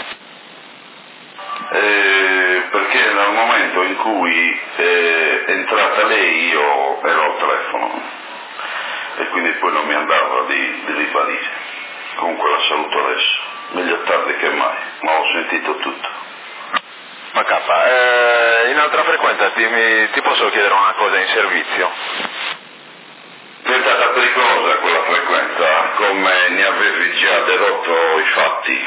Perché nel momento in cui è entrata lei io ero al telefono e quindi poi non mi andava di ribadire. Comunque la saluto adesso, meglio tardi che mai, ma ho sentito tutto. Ma in altra frequenza ti posso chiedere una cosa in servizio? È stata pericolosa quella frequenza, come ne avevi già dedotto i fatti.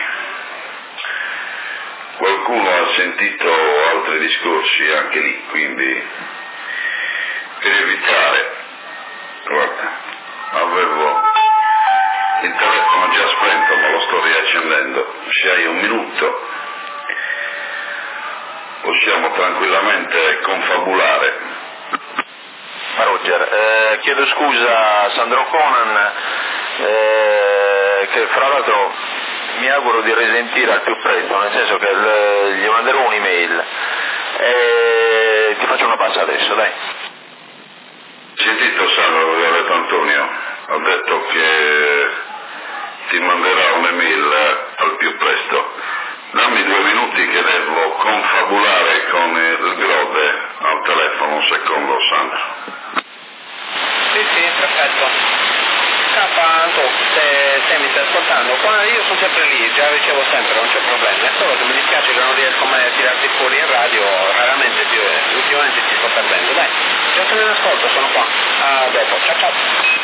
Qualcuno ha sentito altri discorsi anche lì, quindi per evitare, guarda, avevo il telefono già spento ma lo sto riaccendendo, se hai un minuto possiamo tranquillamente confabulare. Roger, chiedo scusa a Sandro Conan, che fra l'altro mi auguro di risentire al più presto, nel senso che gli manderò un'email e ti faccio una passa adesso, dai. Sentito Sandro, che ha detto Antonio, ha detto che ti manderà un'email al più presto. Dammi 2 minuti che devo confabulare con il Grodde al telefono, un secondo Sandro. Sì, perfetto. Anto, se mi stai ascoltando, qua io sono sempre lì, già ricevo sempre, non c'è problema. È solo che mi dispiace che non riesco mai a tirarti fuori in radio, raramente ultimamente ti sto perdendo. Dai, già sono in ascolto, sono qua. A dopo, ciao.